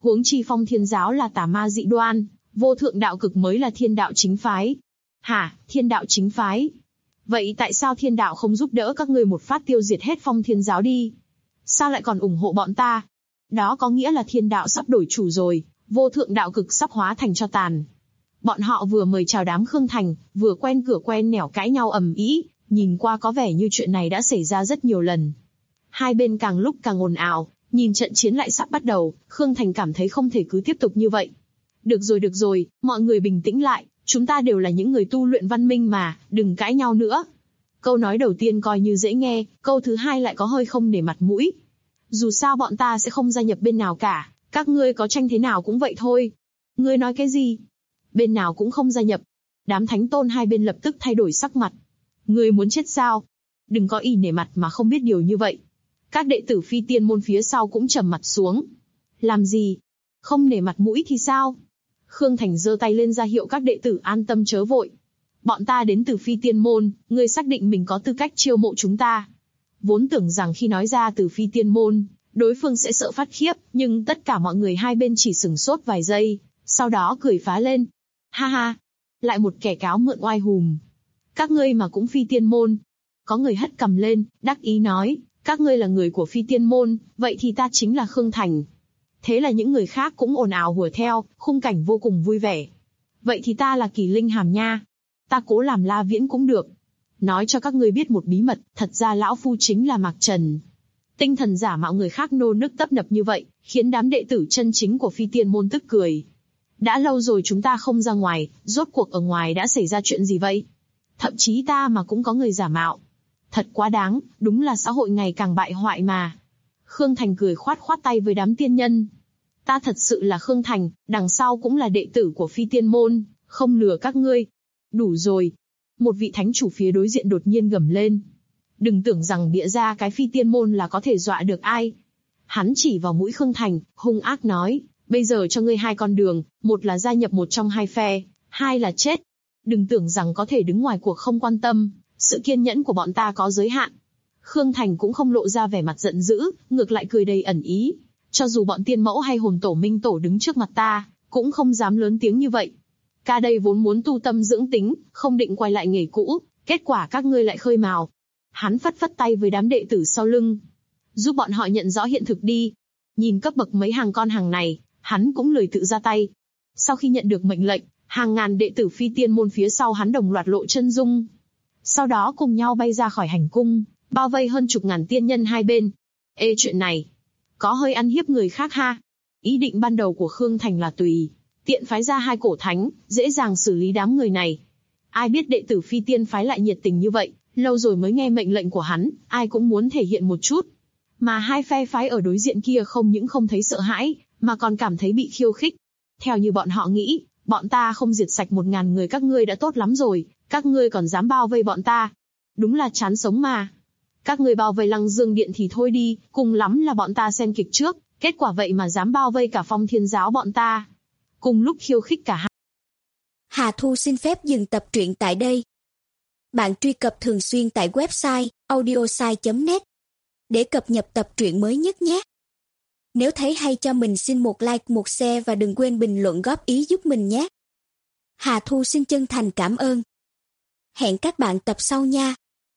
Huống chi Phong Thiên giáo là tà ma dị đoan, vô thượng đạo cực mới là thiên đạo chính phái. Hả, thiên đạo chính phái? Vậy tại sao thiên đạo không giúp đỡ các ngươi một phát tiêu diệt hết Phong Thiên giáo đi? Sao lại còn ủng hộ bọn ta? Đó có nghĩa là thiên đạo sắp đổi chủ rồi, vô thượng đạo cực sắp hóa thành tro tàn. Bọn họ vừa mời chào đám Khương Thành, vừa quen cửa quen nẻo cãi nhau ầm ĩ, nhìn qua có vẻ như chuyện này đã xảy ra rất nhiều lần. Hai bên càng lúc càng ồn ào, nhìn trận chiến lại sắp bắt đầu, Khương Thành cảm thấy không thể cứ tiếp tục như vậy. Được rồi, mọi người bình tĩnh lại, chúng ta đều là những người tu luyện văn minh mà, đừng cãi nhau nữa. Câu nói đầu tiên coi như dễ nghe, câu thứ hai lại có hơi không nể mặt mũi. Dù sao bọn ta sẽ không gia nhập bên nào cả, các ngươi có tranh thế nào cũng vậy thôi. Ngươi nói cái gì? Bên nào cũng không gia nhập. Đám thánh tôn hai bên lập tức thay đổi sắc mặt. Ngươi muốn chết sao? Đừng có ý nể mặt mà không biết điều như vậy. Các đệ tử Phi Tiên môn phía sau cũng trầm mặt xuống. Làm gì? Không nể mặt mũi thì sao? Khương Thành giơ tay lên ra hiệu các đệ tử an tâm chớ vội. Bọn ta đến từ Phi Tiên môn, ngươi xác định mình có tư cách chiêu mộ chúng ta. Vốn tưởng rằng khi nói ra từ Phi Tiên môn, đối phương sẽ sợ phát khiếp, nhưng tất cả mọi người hai bên chỉ sửng sốt vài giây, sau đó cười phá lên. Ha ha, lại một kẻ cáo mượn oai hùm. Các ngươi mà cũng Phi Tiên môn. Có người hất cằm lên, đắc ý nói, các ngươi là người của Phi Tiên môn, vậy thì ta chính là Khương Thành. Thế là những người khác cũng ồn ào hùa theo, khung cảnh vô cùng vui vẻ. Vậy thì ta là Kỳ Linh Hàm nha. Ta cố làm La Viễn cũng được. Nói cho các ngươi biết một bí mật, thật ra lão phu chính là Mạc Trần. Tinh thần giả mạo người khác nô nức tấp nập như vậy, khiến đám đệ tử chân chính của Phi Tiên môn tức cười. Đã lâu rồi chúng ta không ra ngoài, rốt cuộc ở ngoài đã xảy ra chuyện gì vậy? Thậm chí ta mà cũng có người giả mạo. Thật quá đáng, đúng là xã hội ngày càng bại hoại mà. Khương Thành cười khoát tay với đám tiên nhân. Ta thật sự là Khương Thành, đằng sau cũng là đệ tử của Phi Tiên môn, không lừa các ngươi. Đủ rồi. Một vị thánh chủ phía đối diện đột nhiên gầm lên. Đừng tưởng rằng bịa ra cái Phi Tiên môn là có thể dọa được ai. Hắn chỉ vào mũi Khương Thành, hung ác nói, bây giờ cho ngươi hai con đường, một là gia nhập một trong hai phe, hai là chết. Đừng tưởng rằng có thể đứng ngoài cuộc không quan tâm, sự kiên nhẫn của bọn ta có giới hạn. Khương Thành cũng không lộ ra vẻ mặt giận dữ, ngược lại cười đầy ẩn ý. Cho dù bọn tiên mẫu hay hồn tổ minh tổ đứng trước mặt ta, cũng không dám lớn tiếng như vậy. Ca đây vốn muốn tu tâm dưỡng tính, không định quay lại nghề cũ, kết quả các ngươi lại khơi mào. Hắn phất tay với đám đệ tử sau lưng. Giúp bọn họ nhận rõ hiện thực đi. Nhìn cấp bậc mấy hàng con hàng này, hắn cũng lười tự ra tay. Sau khi nhận được mệnh lệnh, hàng ngàn đệ tử Phi Tiên môn phía sau hắn đồng loạt lộ chân dung. Sau đó cùng nhau bay ra khỏi hành cung, bao vây hơn chục ngàn tiên nhân hai bên. Ê, chuyện này có hơi ăn hiếp người khác ha. Ý định ban đầu của Khương Thành là tùy tiện phái ra hai cổ thánh, dễ dàng xử lý đám người này. Ai biết đệ tử Phi Tiên phái lại nhiệt tình như vậy, lâu rồi mới nghe mệnh lệnh của hắn, ai cũng muốn thể hiện một chút. Mà hai phe phái ở đối diện kia không những không thấy sợ hãi, mà còn cảm thấy bị khiêu khích. Theo như bọn họ nghĩ, bọn ta không diệt sạch 1000 người các ngươi đã tốt lắm rồi, các ngươi còn dám bao vây bọn ta. Đúng là chán sống mà. Các ngươi bao vây Lăng Dương Điện thì thôi đi, cùng lắm là bọn ta xem kịch trước, kết quả vậy mà dám bao vây cả Phong Thiên giáo bọn ta. Cùng lúc khiêu khích cả hai. Hà Thu xin phép dừng tập truyện tại đây. Bạn truy cập thường xuyên tại website audiosai.net để cập nhật tập truyện mới nhất nhé. Nếu thấy hay cho mình xin một like, một share và đừng quên bình luận góp ý giúp mình nhé. Hà Thu xin chân thành cảm ơn. Hẹn các bạn tập sau nha.